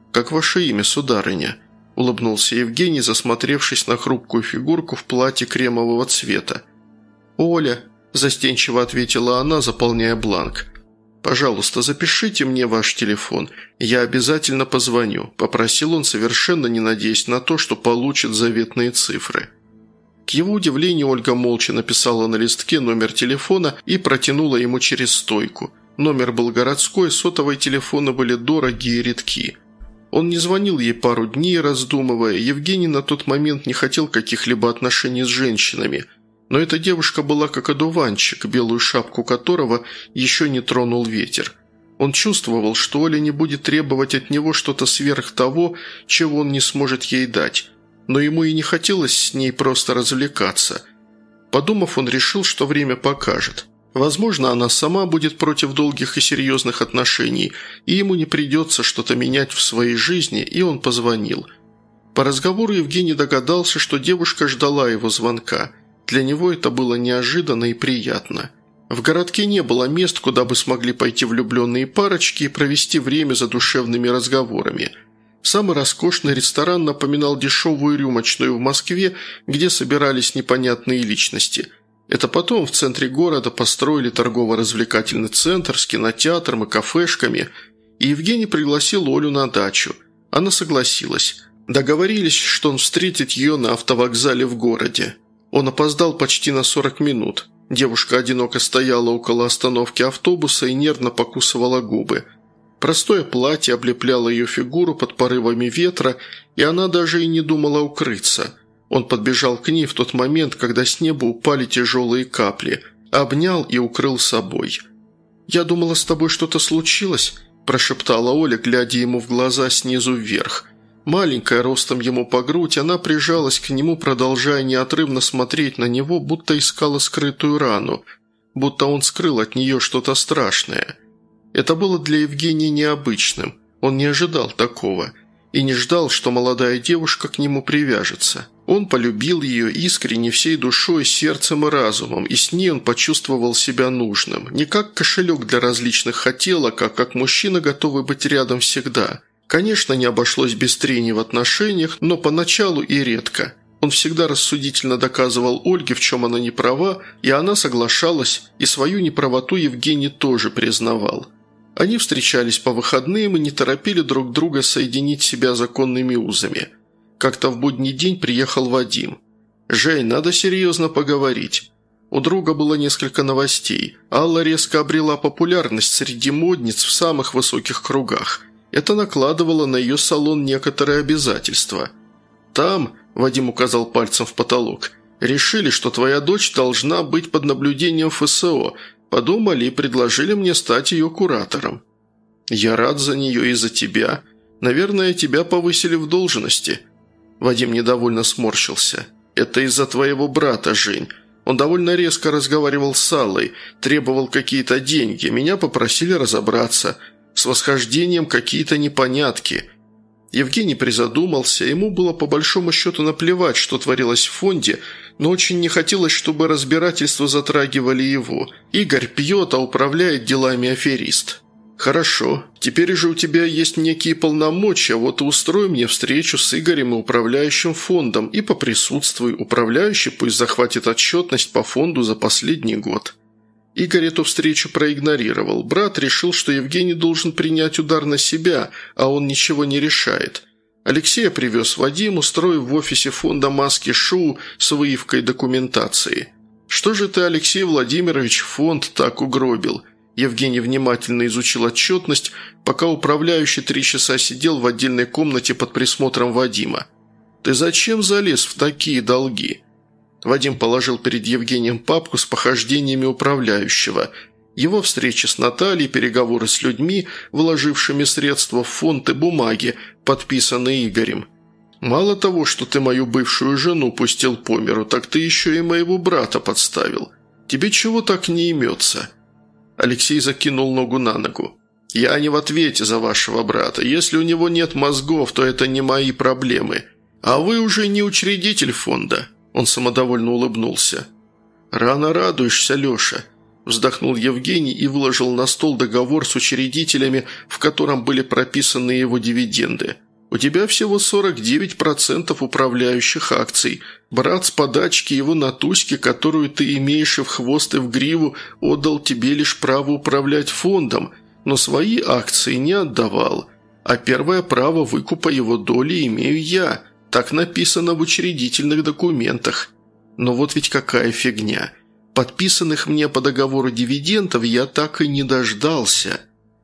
«Как ваше имя, сударыня?» – улыбнулся Евгений, засмотревшись на хрупкую фигурку в платье кремового цвета. «Оля», – застенчиво ответила она, заполняя бланк. «Пожалуйста, запишите мне ваш телефон. Я обязательно позвоню», – попросил он, совершенно не надеясь на то, что получит заветные цифры. К его удивлению, Ольга молча написала на листке номер телефона и протянула ему через стойку. Номер был городской, сотовые телефоны были дорогие и редки. Он не звонил ей пару дней, раздумывая. Евгений на тот момент не хотел каких-либо отношений с женщинами. Но эта девушка была как одуванчик, белую шапку которого еще не тронул ветер. Он чувствовал, что Оля не будет требовать от него что-то сверх того, чего он не сможет ей дать. Но ему и не хотелось с ней просто развлекаться. Подумав, он решил, что время покажет. Возможно, она сама будет против долгих и серьезных отношений, и ему не придется что-то менять в своей жизни, и он позвонил. По разговору Евгений догадался, что девушка ждала его звонка. Для него это было неожиданно и приятно. В городке не было мест, куда бы смогли пойти влюбленные парочки и провести время за душевными разговорами. Самый роскошный ресторан напоминал дешевую рюмочную в Москве, где собирались непонятные личности. Это потом в центре города построили торгово-развлекательный центр с кинотеатром и кафешками, и Евгений пригласил Олю на дачу. Она согласилась. Договорились, что он встретит ее на автовокзале в городе. Он опоздал почти на сорок минут. Девушка одиноко стояла около остановки автобуса и нервно покусывала губы. Простое платье облепляло ее фигуру под порывами ветра, и она даже и не думала укрыться. Он подбежал к ней в тот момент, когда с неба упали тяжелые капли, обнял и укрыл собой. «Я думала, с тобой что-то случилось», – прошептала Оля, глядя ему в глаза снизу вверх. Маленькая, ростом ему по грудь, она прижалась к нему, продолжая неотрывно смотреть на него, будто искала скрытую рану, будто он скрыл от нее что-то страшное. Это было для Евгения необычным, он не ожидал такого и не ждал, что молодая девушка к нему привяжется. Он полюбил ее искренне, всей душой, сердцем и разумом, и с ней он почувствовал себя нужным, не как кошелек для различных хотелок, а как мужчина, готовый быть рядом всегда. Конечно, не обошлось без трений в отношениях, но поначалу и редко. Он всегда рассудительно доказывал Ольге, в чем она не права, и она соглашалась, и свою неправоту Евгений тоже признавал. Они встречались по выходным и не торопили друг друга соединить себя законными узами. Как-то в будний день приехал Вадим. «Жень, надо серьезно поговорить». У друга было несколько новостей. Алла резко обрела популярность среди модниц в самых высоких кругах. Это накладывало на ее салон некоторые обязательства. «Там», – Вадим указал пальцем в потолок, – «решили, что твоя дочь должна быть под наблюдением эф эс о. Подумали и предложили мне стать ее куратором». «Я рад за нее и за тебя. Наверное, тебя повысили в должности». Вадим недовольно сморщился. «Это из-за твоего брата, Жень. Он довольно резко разговаривал с Аллой, требовал какие-то деньги. Меня попросили разобраться. С восхождением какие-то непонятки». Евгений призадумался, ему было по большому счету наплевать, что творилось в фонде, но очень не хотелось, чтобы разбирательства затрагивали его. Игорь пьет, а управляет делами аферист. «Хорошо, теперь же у тебя есть некие полномочия, вот и устрой мне встречу с Игорем и управляющим фондом, и поприсутствуй, управляющий пусть захватит отчетность по фонду за последний год». Игорь эту встречу проигнорировал. Брат решил, что Евгений должен принять удар на себя, а он ничего не решает. Алексея привез Вадим, устроив в офисе фонда маски-шоу с выявкой документации. «Что же ты, Алексей Владимирович, фонд так угробил?» Евгений внимательно изучил отчетность, пока управляющий три часа сидел в отдельной комнате под присмотром Вадима. «Ты зачем залез в такие долги?» Вадим положил перед Евгением папку с похождениями управляющего. Его встречи с Натальей, переговоры с людьми, вложившими средства в фонд и бумаги, подписанные Игорем. «Мало того, что ты мою бывшую жену пустил по миру, так ты еще и моего брата подставил. Тебе чего так не имется?» Алексей закинул ногу на ногу. «Я не в ответе за вашего брата. Если у него нет мозгов, то это не мои проблемы. А вы уже не учредитель фонда». Он самодовольно улыбнулся. «Рано радуешься, Леша. вздохнул Евгений и выложил на стол договор с учредителями, в котором были прописаны его дивиденды. «У тебя всего сорок девять процентов управляющих акций. Брат с подачки его Натуськи, которую ты имеешь и в хвост, и в гриву, отдал тебе лишь право управлять фондом, но свои акции не отдавал. А первое право выкупа его доли имею я. Так написано в учредительных документах. Но вот ведь какая фигня. Подписанных мне по договору дивидендов я так и не дождался».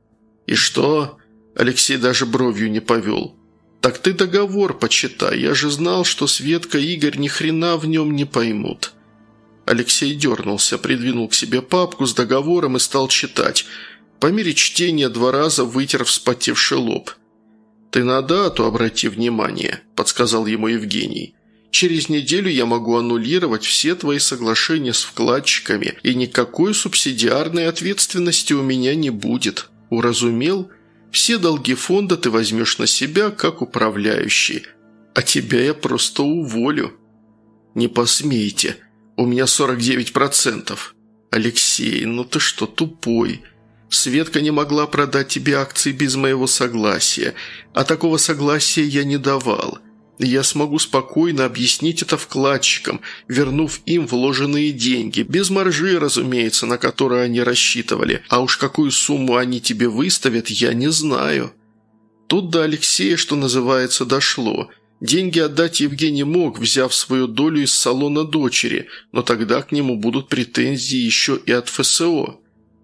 «И что?» – Алексей даже бровью не повел. «Так ты договор почитай, я же знал, что Светка и Игорь ни хрена в нем не поймут». Алексей дернулся, придвинул к себе папку с договором и стал читать. По мере чтения два раза вытер вспотевший лоб. «Ты на дату обрати внимание», – подсказал ему Евгений. «Через неделю я могу аннулировать все твои соглашения с вкладчиками, и никакой субсидиарной ответственности у меня не будет. Уразумел? Все долги фонда ты возьмешь на себя, как управляющий. А тебя я просто уволю». «Не посмейте. У меня сорок девять процентов». «Алексей, ну ты что, тупой? Светка не могла продать тебе акции без моего согласия, а такого согласия я не давал. Я смогу спокойно объяснить это вкладчикам, вернув им вложенные деньги, без маржи, разумеется, на которую они рассчитывали, а уж какую сумму они тебе выставят, я не знаю». Тут до Алексея, что называется, дошло. Деньги отдать Евгений мог, взяв свою долю из салона дочери, но тогда к нему будут претензии еще и от эф эс о.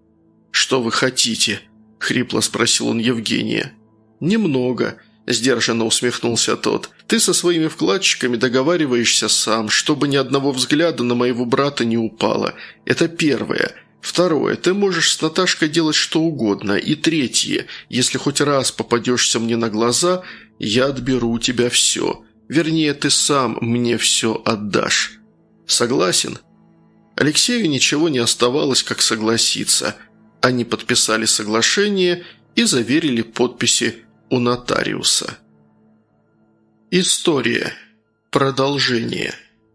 «Что вы хотите?» – хрипло спросил он Евгения. «Немного», – сдержанно усмехнулся тот. «Ты со своими вкладчиками договариваешься сам, чтобы ни одного взгляда на моего брата не упало. Это первое. Второе. Ты можешь с Наташкой делать что угодно. И третье. Если хоть раз попадешься мне на глаза, я отберу у тебя все. Вернее, ты сам мне все отдашь. Согласен?» Алексею ничего не оставалось, как согласиться. Они подписали соглашение и заверили подписи у нотариуса. История. Продолжение.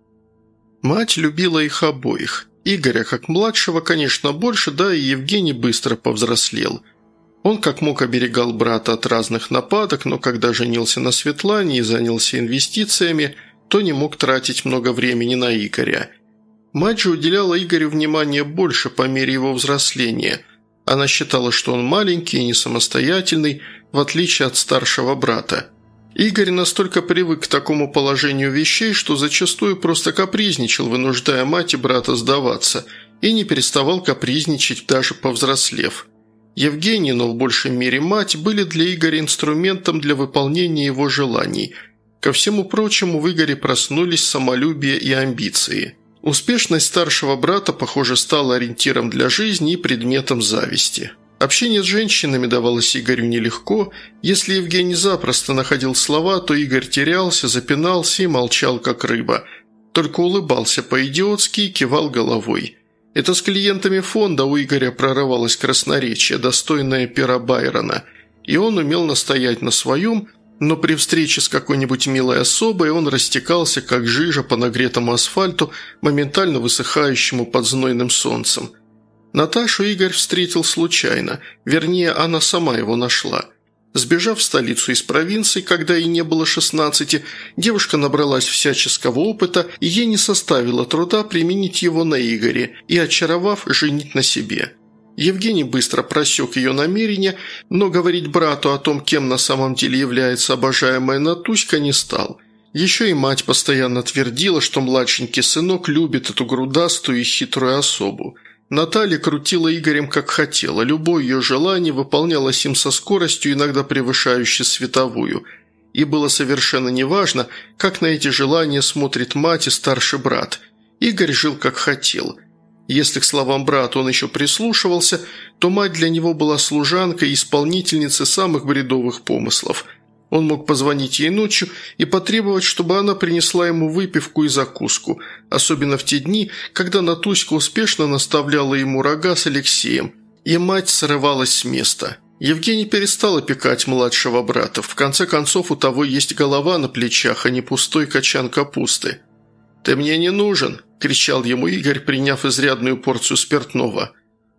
Мать любила их обоих. Игоря как младшего, конечно, больше, да и Евгений быстро повзрослел. Он как мог оберегал брата от разных нападок, но когда женился на Светлане и занялся инвестициями, то не мог тратить много времени на Игоря. Мать же уделяла Игорю внимание больше по мере его взросления. Она считала, что он маленький и не самостоятельный, в отличие от старшего брата. Игорь настолько привык к такому положению вещей, что зачастую просто капризничал, вынуждая мать и брата сдаваться, и не переставал капризничать, даже повзрослев. Евгений, но в большей мере мать, были для Игоря инструментом для выполнения его желаний. Ко всему прочему, в Игоре проснулись самолюбие и амбиции. Успешность старшего брата, похоже, стала ориентиром для жизни и предметом зависти. Общение с женщинами давалось Игорю нелегко. Если Евгений запросто находил слова, то Игорь терялся, запинался и молчал, как рыба. Только улыбался по-идиотски и кивал головой. Это с клиентами фонда у Игоря прорывалось красноречие, достойное пера Байрона. И он умел настоять на своем, но при встрече с какой-нибудь милой особой он растекался, как жижа по нагретому асфальту, моментально высыхающему под знойным солнцем. Наташу Игорь встретил случайно, вернее, она сама его нашла. Сбежав в столицу из провинции, когда ей не было шестнадцати, девушка набралась всяческого опыта, и ей не составило труда применить его на Игоре и, очаровав, женить на себе. Евгений быстро просек ее намерения, но говорить брату о том, кем на самом деле является обожаемая Натуська, не стал. Еще и мать постоянно твердила, что младшенький сынок любит эту грудастую и хитрую особу. Наталья крутила Игорем как хотела, любое ее желание выполнялось им со скоростью, иногда превышающей световую. И было совершенно неважно, как на эти желания смотрит мать и старший брат. Игорь жил как хотел. Если к словам брата он еще прислушивался, то мать для него была служанкой и исполнительницей самых бредовых помыслов. Он мог позвонить ей ночью и потребовать, чтобы она принесла ему выпивку и закуску, особенно в те дни, когда Натуська успешно наставляла ему рога с Алексеем, и мать срывалась с места. Евгений перестал опекать младшего брата, в конце концов у того есть голова на плечах, а не пустой качан капусты. «Ты мне не нужен!» – кричал ему Игорь, приняв изрядную порцию спиртного.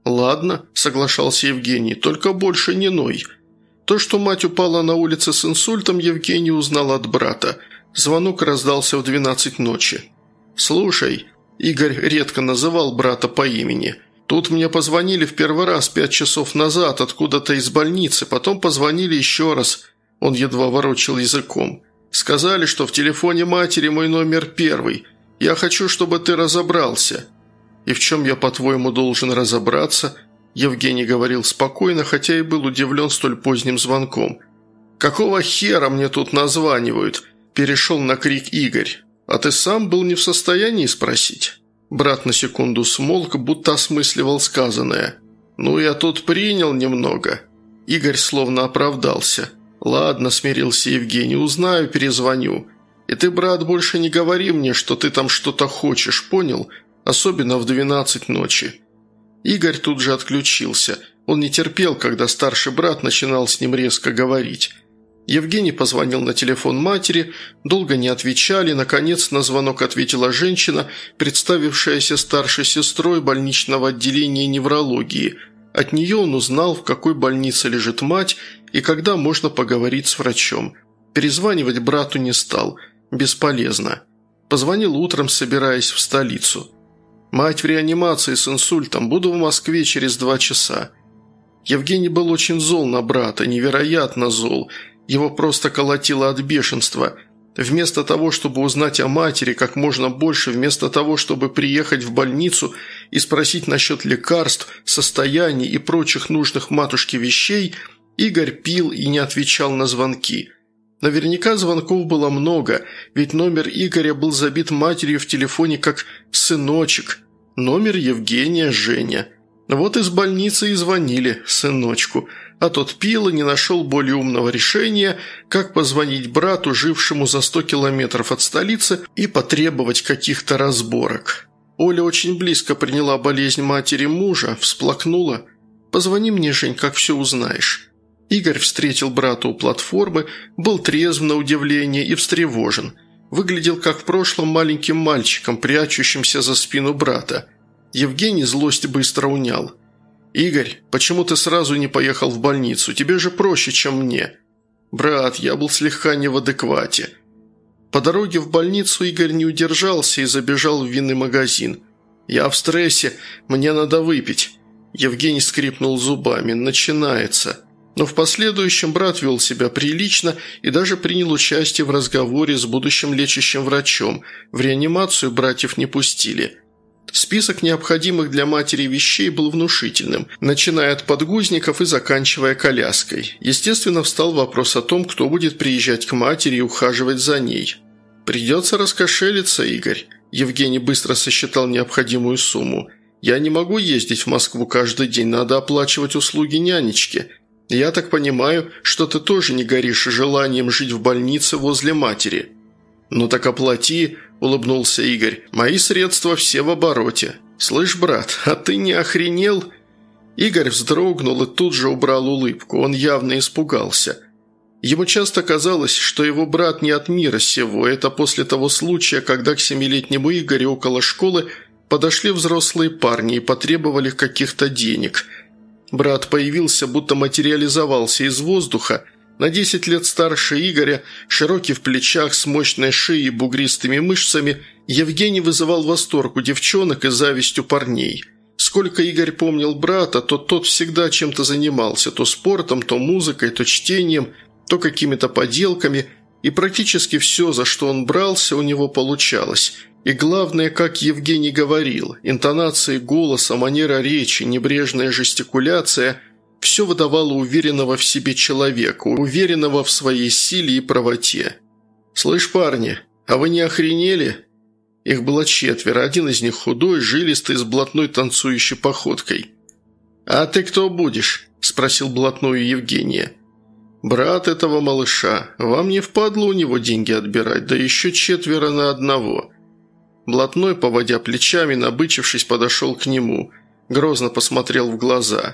«Ладно», – соглашался Евгений, – «только больше не ной». То, что мать упала на улице с инсультом, Евгений узнал от брата. Звонок раздался в двенадцать ночи. «Слушай», – Игорь редко называл брата по имени, – «тут мне позвонили в первый раз пять часов назад откуда-то из больницы, потом позвонили еще раз». Он едва ворочил языком. «Сказали, что в телефоне матери мой номер первый. Я хочу, чтобы ты разобрался». «И в чем я, по-твоему, должен разобраться?» Евгений говорил спокойно, хотя и был удивлен столь поздним звонком. «Какого хера мне тут названивают?» – перешел на крик Игорь. «А ты сам был не в состоянии спросить?» Брат на секунду смолк, будто осмысливал сказанное. «Ну, я тут принял немного». Игорь словно оправдался. «Ладно», – смирился Евгений, – «узнаю, перезвоню. И ты, брат, больше не говори мне, что ты там что-то хочешь, понял? Особенно в двенадцать ночи». Игорь тут же отключился. Он не терпел, когда старший брат начинал с ним резко говорить. Евгений позвонил на телефон матери, долго не отвечали, наконец на звонок ответила женщина, представившаяся старшей сестрой больничного отделения неврологии. От нее он узнал, в какой больнице лежит мать и когда можно поговорить с врачом. Перезванивать брату не стал. Бесполезно. Позвонил утром, собираясь в столицу. «Мать в реанимации с инсультом. Буду в Москве через два часа». Евгений был очень зол на брата, невероятно зол. Его просто колотило от бешенства. Вместо того, чтобы узнать о матери как можно больше, вместо того, чтобы приехать в больницу и спросить насчет лекарств, состояний и прочих нужных матушке вещей, Игорь пил и не отвечал на звонки. Наверняка звонков было много, ведь номер Игоря был забит матерью в телефоне как «сыночек». Номер Евгения Женя. Вот из больницы и звонили сыночку, а тот пил и не нашел более умного решения, как позвонить брату, жившему за сто километров от столицы, и потребовать каких-то разборок. Оля очень близко приняла болезнь матери мужа, всплакнула. «Позвони мне, Жень, как все узнаешь». Игорь встретил брата у платформы, был трезв на удивление и встревожен. Выглядел как в прошлом маленьким мальчиком, прячущимся за спину брата. Евгений злость быстро унял. «Игорь, почему ты сразу не поехал в больницу? Тебе же проще, чем мне». «Брат, я был слегка не в адеквате». По дороге в больницу Игорь не удержался и забежал в винный магазин. «Я в стрессе, мне надо выпить». Евгений скрипнул зубами. «Начинается». Но в последующем брат вел себя прилично и даже принял участие в разговоре с будущим лечащим врачом. В реанимацию братьев не пустили. Список необходимых для матери вещей был внушительным, начиная от подгузников и заканчивая коляской. Естественно, встал вопрос о том, кто будет приезжать к матери и ухаживать за ней. «Придется раскошелиться, Игорь». Евгений быстро сосчитал необходимую сумму. «Я не могу ездить в Москву каждый день, надо оплачивать услуги нянечки. Я так понимаю, что ты тоже не горишь желанием жить в больнице возле матери». «Ну так оплати», – улыбнулся Игорь. «Мои средства все в обороте». «Слышь, брат, а ты не охренел?» Игорь вздрогнул и тут же убрал улыбку. Он явно испугался. Ему часто казалось, что его брат не от мира сего. Это после того случая, когда к семилетнему Игорю около школы подошли взрослые парни и потребовали каких-то денег – Брат появился, будто материализовался из воздуха, на десять лет старше Игоря, широкий в плечах, с мощной шеей и бугристыми мышцами, Евгений вызывал восторг у девчонок и зависть у парней. Сколько Игорь помнил брата, то тот всегда чем-то занимался, то спортом, то музыкой, то чтением, то какими-то поделками, и практически все, за что он брался, у него получалось. И главное, как Евгений говорил, интонации голоса, манера речи, небрежная жестикуляция – все выдавало уверенного в себе человека, уверенного в своей силе и правоте. «Слышь, парни, а вы не охренели?» Их было четверо, один из них худой, жилистый, с блатной танцующей походкой. «А ты кто будешь?» – спросил блатную Евгения. «Брат этого малыша. Вам не впадло у него деньги отбирать, да еще четверо на одного». Блатной, поводя плечами, набычившись, подошел к нему. Грозно посмотрел в глаза.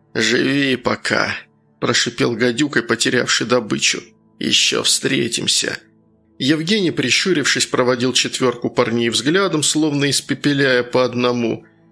«Живи пока», – прошипел гадюкой, потерявший добычу. «Еще встретимся». Евгений, прищурившись, проводил четверку парней взглядом, словно испепеляя по одному.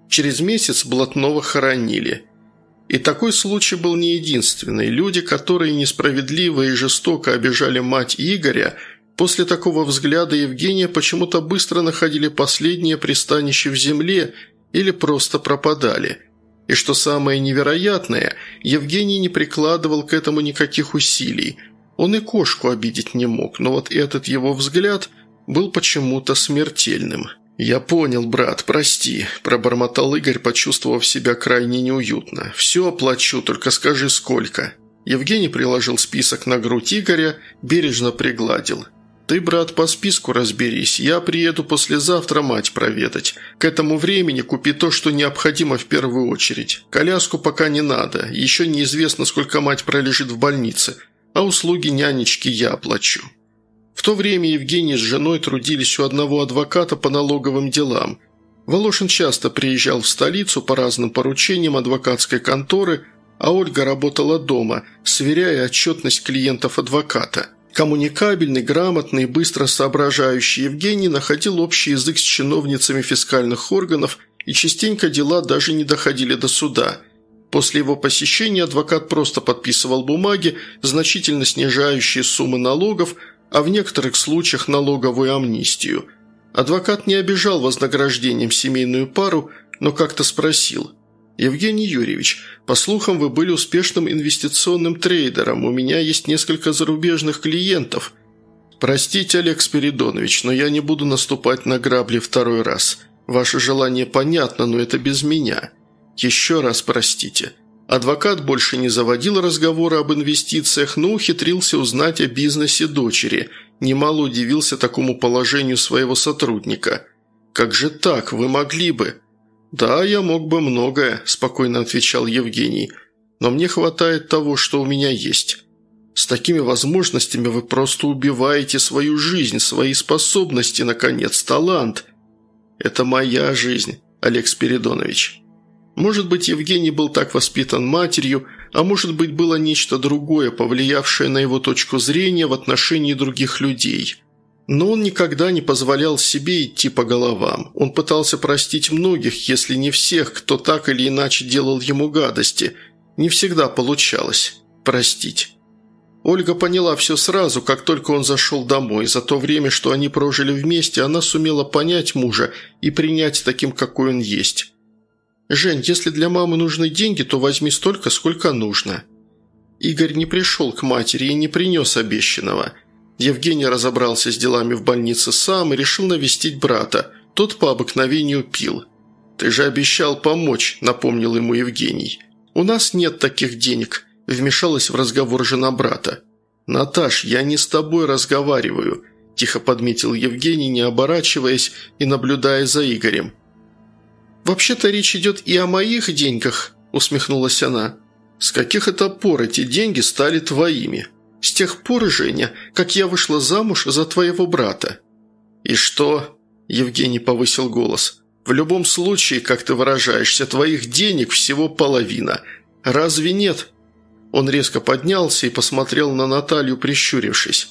Через месяц блатного хоронили. И такой случай был не единственный. Люди, которые несправедливо и жестоко обижали мать Игоря, после такого взгляда Евгения почему-то быстро находили последнее пристанище в земле или просто пропадали. И что самое невероятное, Евгений не прикладывал к этому никаких усилий. Он и кошку обидеть не мог, но вот этот его взгляд был почему-то смертельным. «Я понял, брат, прости», – пробормотал Игорь, почувствовав себя крайне неуютно. «Все оплачу, только скажи, сколько». Евгений приложил список на грудь Игоря, бережно пригладил. «Ты, брат, по списку разберись. Я приеду послезавтра мать проведать. К этому времени купи то, что необходимо в первую очередь. Коляску пока не надо. Еще неизвестно, сколько мать пролежит в больнице. А услуги нянечки я оплачу». В то время Евгений с женой трудились у одного адвоката по налоговым делам. Волошин часто приезжал в столицу по разным поручениям адвокатской конторы, а Ольга работала дома, сверяя отчетность клиентов адвоката. Коммуникабельный, грамотный, быстро соображающий Евгений находил общий язык с чиновницами фискальных органов, и частенько дела даже не доходили до суда. После его посещения адвокат просто подписывал бумаги, значительно снижающие суммы налогов, а в некоторых случаях налоговую амнистию. Адвокат не обижал вознаграждением семейную пару, но как-то спросил: «Евгений Юрьевич, по слухам, вы были успешным инвестиционным трейдером, у меня есть несколько зарубежных клиентов». «Простите, Олег Спиридонович, но я не буду наступать на грабли второй раз. Ваше желание понятно, но это без меня. Еще раз простите». Адвокат больше не заводил разговоры об инвестициях, но ухитрился узнать о бизнесе дочери. Немало удивился такому положению своего сотрудника. «Как же так? Вы могли бы?» «Да, я мог бы многое», – спокойно отвечал Евгений. «Но мне хватает того, что у меня есть. С такими возможностями вы просто убиваете свою жизнь, свои способности, наконец, талант». «Это моя жизнь, Олег Спиридонович». Может быть, Евгений был так воспитан матерью, а может быть, было нечто другое, повлиявшее на его точку зрения в отношении других людей. Но он никогда не позволял себе идти по головам. Он пытался простить многих, если не всех, кто так или иначе делал ему гадости. Не всегда получалось простить. Ольга поняла все сразу, как только он зашел домой. За то время, что они прожили вместе, она сумела понять мужа и принять таким, какой он есть. «Жень, если для мамы нужны деньги, то возьми столько, сколько нужно». Игорь не пришел к матери и не принес обещанного. Евгений разобрался с делами в больнице сам и решил навестить брата. Тот по обыкновению пил. «Ты же обещал помочь», – напомнил ему Евгений. «У нас нет таких денег», – вмешалась в разговор жена брата. «Наташ, я не с тобой разговариваю», – тихо подметил Евгений, не оборачиваясь и наблюдая за Игорем. «Вообще-то речь идет и о моих деньгах», – усмехнулась она. «С каких это пор эти деньги стали твоими? С тех пор, Женя, как я вышла замуж за твоего брата». «И что?» – Евгений повысил голос. «В любом случае, как ты выражаешься, твоих денег всего половина. Разве нет?» Он резко поднялся и посмотрел на Наталью, прищурившись.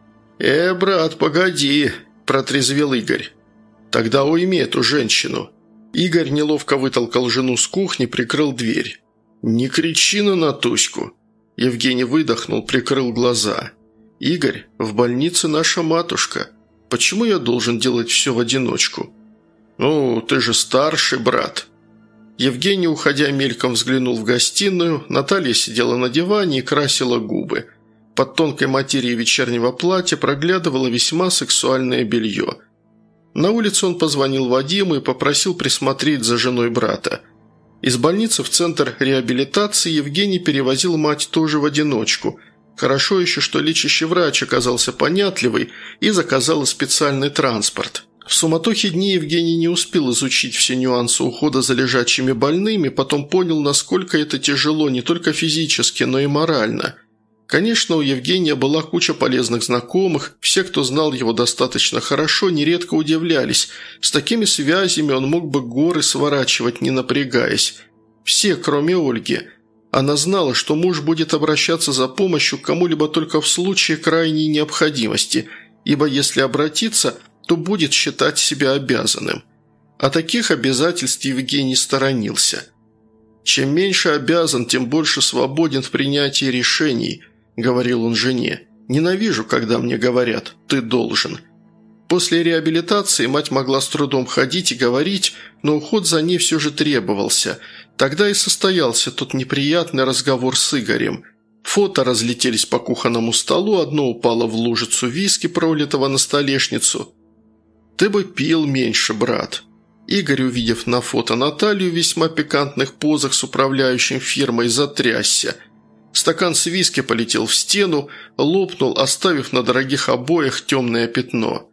«Э, брат, погоди», – протрезвел Игорь. «Тогда уйми эту женщину». Игорь неловко вытолкал жену с кухни, прикрыл дверь. «Не кричи на Натуську!» Евгений выдохнул, прикрыл глаза. «Игорь, в больнице наша матушка. Почему я должен делать все в одиночку?» «Ну, ты же старший брат». Евгений, уходя мельком, взглянул в гостиную. Наталья сидела на диване и красила губы. Под тонкой материей вечернего платья проглядывало весьма сексуальное белье. На улице он позвонил Вадиму и попросил присмотреть за женой брата. Из больницы в центр реабилитации Евгений перевозил мать тоже в одиночку. Хорошо еще, что лечащий врач оказался понятливый и заказал специальный транспорт. В суматохе дней Евгений не успел изучить все нюансы ухода за лежачими больными, потом понял, насколько это тяжело не только физически, но и морально. Конечно, у Евгения была куча полезных знакомых, все, кто знал его достаточно хорошо, нередко удивлялись. С такими связями он мог бы горы сворачивать, не напрягаясь. Все, кроме Ольги. Она знала, что муж будет обращаться за помощью к кому-либо только в случае крайней необходимости, ибо если обратиться, то будет считать себя обязанным. А таких обязательств Евгений сторонился. «Чем меньше обязан, тем больше свободен в принятии решений», – говорил он жене. «Ненавижу, когда мне говорят «ты должен». После реабилитации мать могла с трудом ходить и говорить, но уход за ней все же требовался. Тогда и состоялся тот неприятный разговор с Игорем. Фото разлетелись по кухонному столу, одно упало в лужицу виски, пролитого на столешницу. «Ты бы пил меньше, брат». Игорь, увидев на фото Наталью в весьма пикантных позах с управляющим фирмой, затрясся. Стакан с виски полетел в стену, лопнул, оставив на дорогих обоях темное пятно.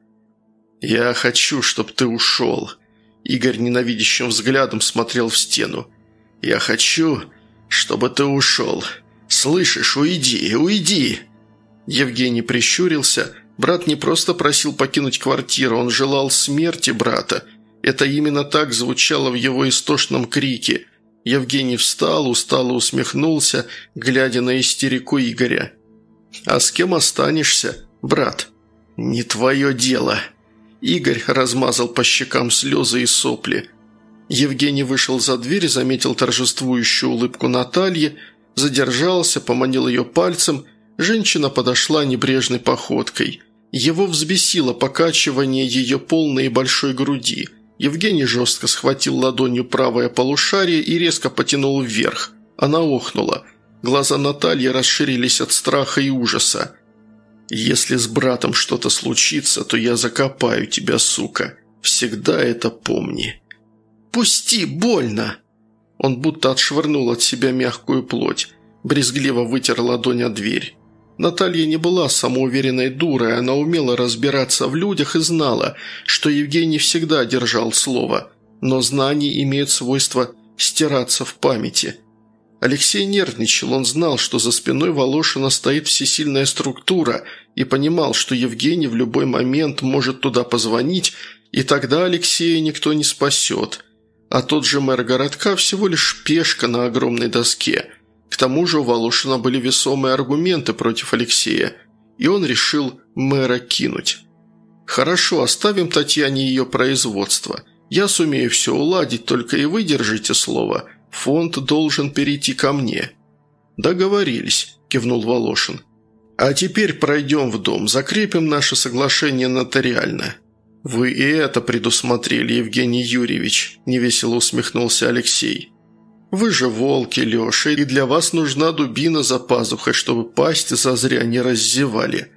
«Я хочу, чтобы ты ушел». Игорь ненавидящим взглядом смотрел в стену. «Я хочу, чтобы ты ушел. Слышишь, уйди, уйди!» Евгений прищурился. Брат не просто просил покинуть квартиру, он желал смерти брата. Это именно так звучало в его истошном крике. Евгений встал, устало усмехнулся, глядя на истерику Игоря. «А с кем останешься, брат?» «Не твое дело!» Игорь размазал по щекам слезы и сопли. Евгений вышел за дверь, заметил торжествующую улыбку Натальи, задержался, поманил ее пальцем. Женщина подошла небрежной походкой. Его взбесило покачивание ее полной и большой груди. Евгений жестко схватил ладонью правое полушарие и резко потянул вверх. Она охнула. Глаза Натальи расширились от страха и ужаса. «Если с братом что-то случится, то я закопаю тебя, сука. Всегда это помни». «Пусти, больно!» Он будто отшвырнул от себя мягкую плоть. Брезгливо вытер ладонь о дверь. Наталья не была самоуверенной дурой, она умела разбираться в людях и знала, что Евгений всегда держал слово. Но знания имеют свойство стираться в памяти. Алексей нервничал, он знал, что за спиной Волошина стоит всесильная структура и понимал, что Евгений в любой момент может туда позвонить, и тогда Алексея никто не спасет. А тот же мэр городка всего лишь пешка на огромной доске. К тому же у Волошина были весомые аргументы против Алексея, и он решил мэра кинуть. «Хорошо, оставим Татьяне ее производство. Я сумею все уладить, только и вы держите слово. Фонд должен перейти ко мне». «Договорились», – кивнул Волошин. «А теперь пройдем в дом, закрепим наше соглашение нотариально». «Вы и это предусмотрели, Евгений Юрьевич», – невесело усмехнулся Алексей. «Вы же волки, Леша, и для вас нужна дубина за пазухой, чтобы пасть зазря не раззевали».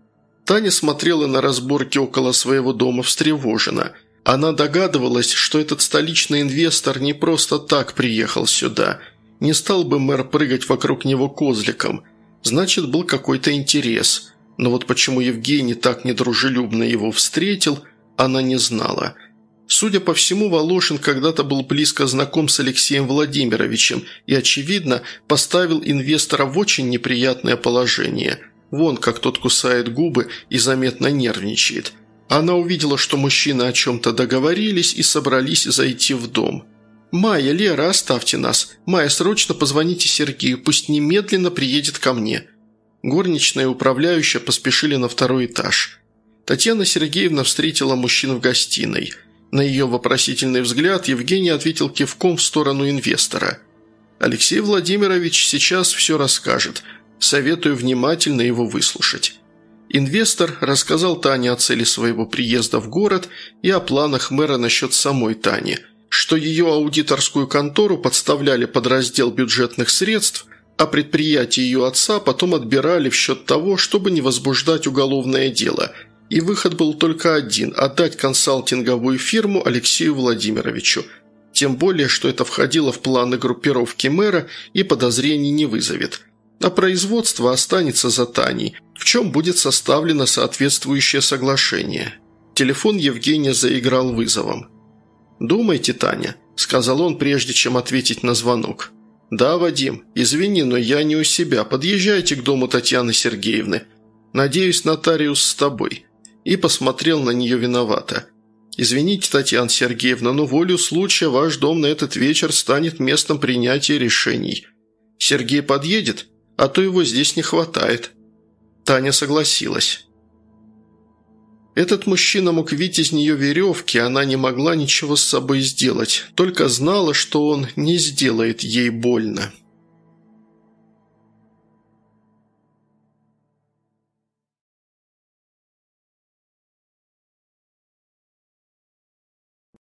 Таня смотрела на разборки около своего дома встревоженно. Она догадывалась, что этот столичный инвестор не просто так приехал сюда. Не стал бы мэр прыгать вокруг него козликом. Значит, был какой-то интерес. Но вот почему Евгений так недружелюбно его встретил, она не знала. Судя по всему, Волошин когда-то был близко знаком с Алексеем Владимировичем и, очевидно, поставил инвестора в очень неприятное положение. Вон как тот кусает губы и заметно нервничает. Она увидела, что мужчины о чем-то договорились и собрались зайти в дом. «Майя, Лера, оставьте нас. Майя, срочно позвоните Сергею, пусть немедленно приедет ко мне». Горничная и управляющая поспешили на второй этаж. Татьяна Сергеевна встретила мужчин в гостиной. На ее вопросительный взгляд Евгений ответил кивком в сторону инвестора. «Алексей Владимирович сейчас все расскажет. Советую внимательно его выслушать». Инвестор рассказал Тане о цели своего приезда в город и о планах мэра насчет самой Тани, что ее аудиторскую контору подставляли под раздел бюджетных средств, а предприятие ее отца потом отбирали в счет того, чтобы не возбуждать уголовное дело, и выход был только один – отдать консалтинговую фирму Алексею Владимировичу, тем более, что это входило в планы группировки мэра и подозрений не вызовет. А производство останется за Таней, в чем будет составлено соответствующее соглашение. Телефон Евгения заиграл вызовом. «Думайте, Таня», – сказал он, прежде чем ответить на звонок. «Да, Вадим, извини, но я не у себя. Подъезжайте к дому Татьяны Сергеевны. Надеюсь, нотариус с тобой». И посмотрел на нее виновато. «Извините, Татьяна Сергеевна, но волею случая ваш дом на этот вечер станет местом принятия решений. Сергей подъедет, а то его здесь не хватает». Таня согласилась. Этот мужчина мог видеть из нее веревки, она не могла ничего с собой сделать, только знала, что он не сделает ей больно.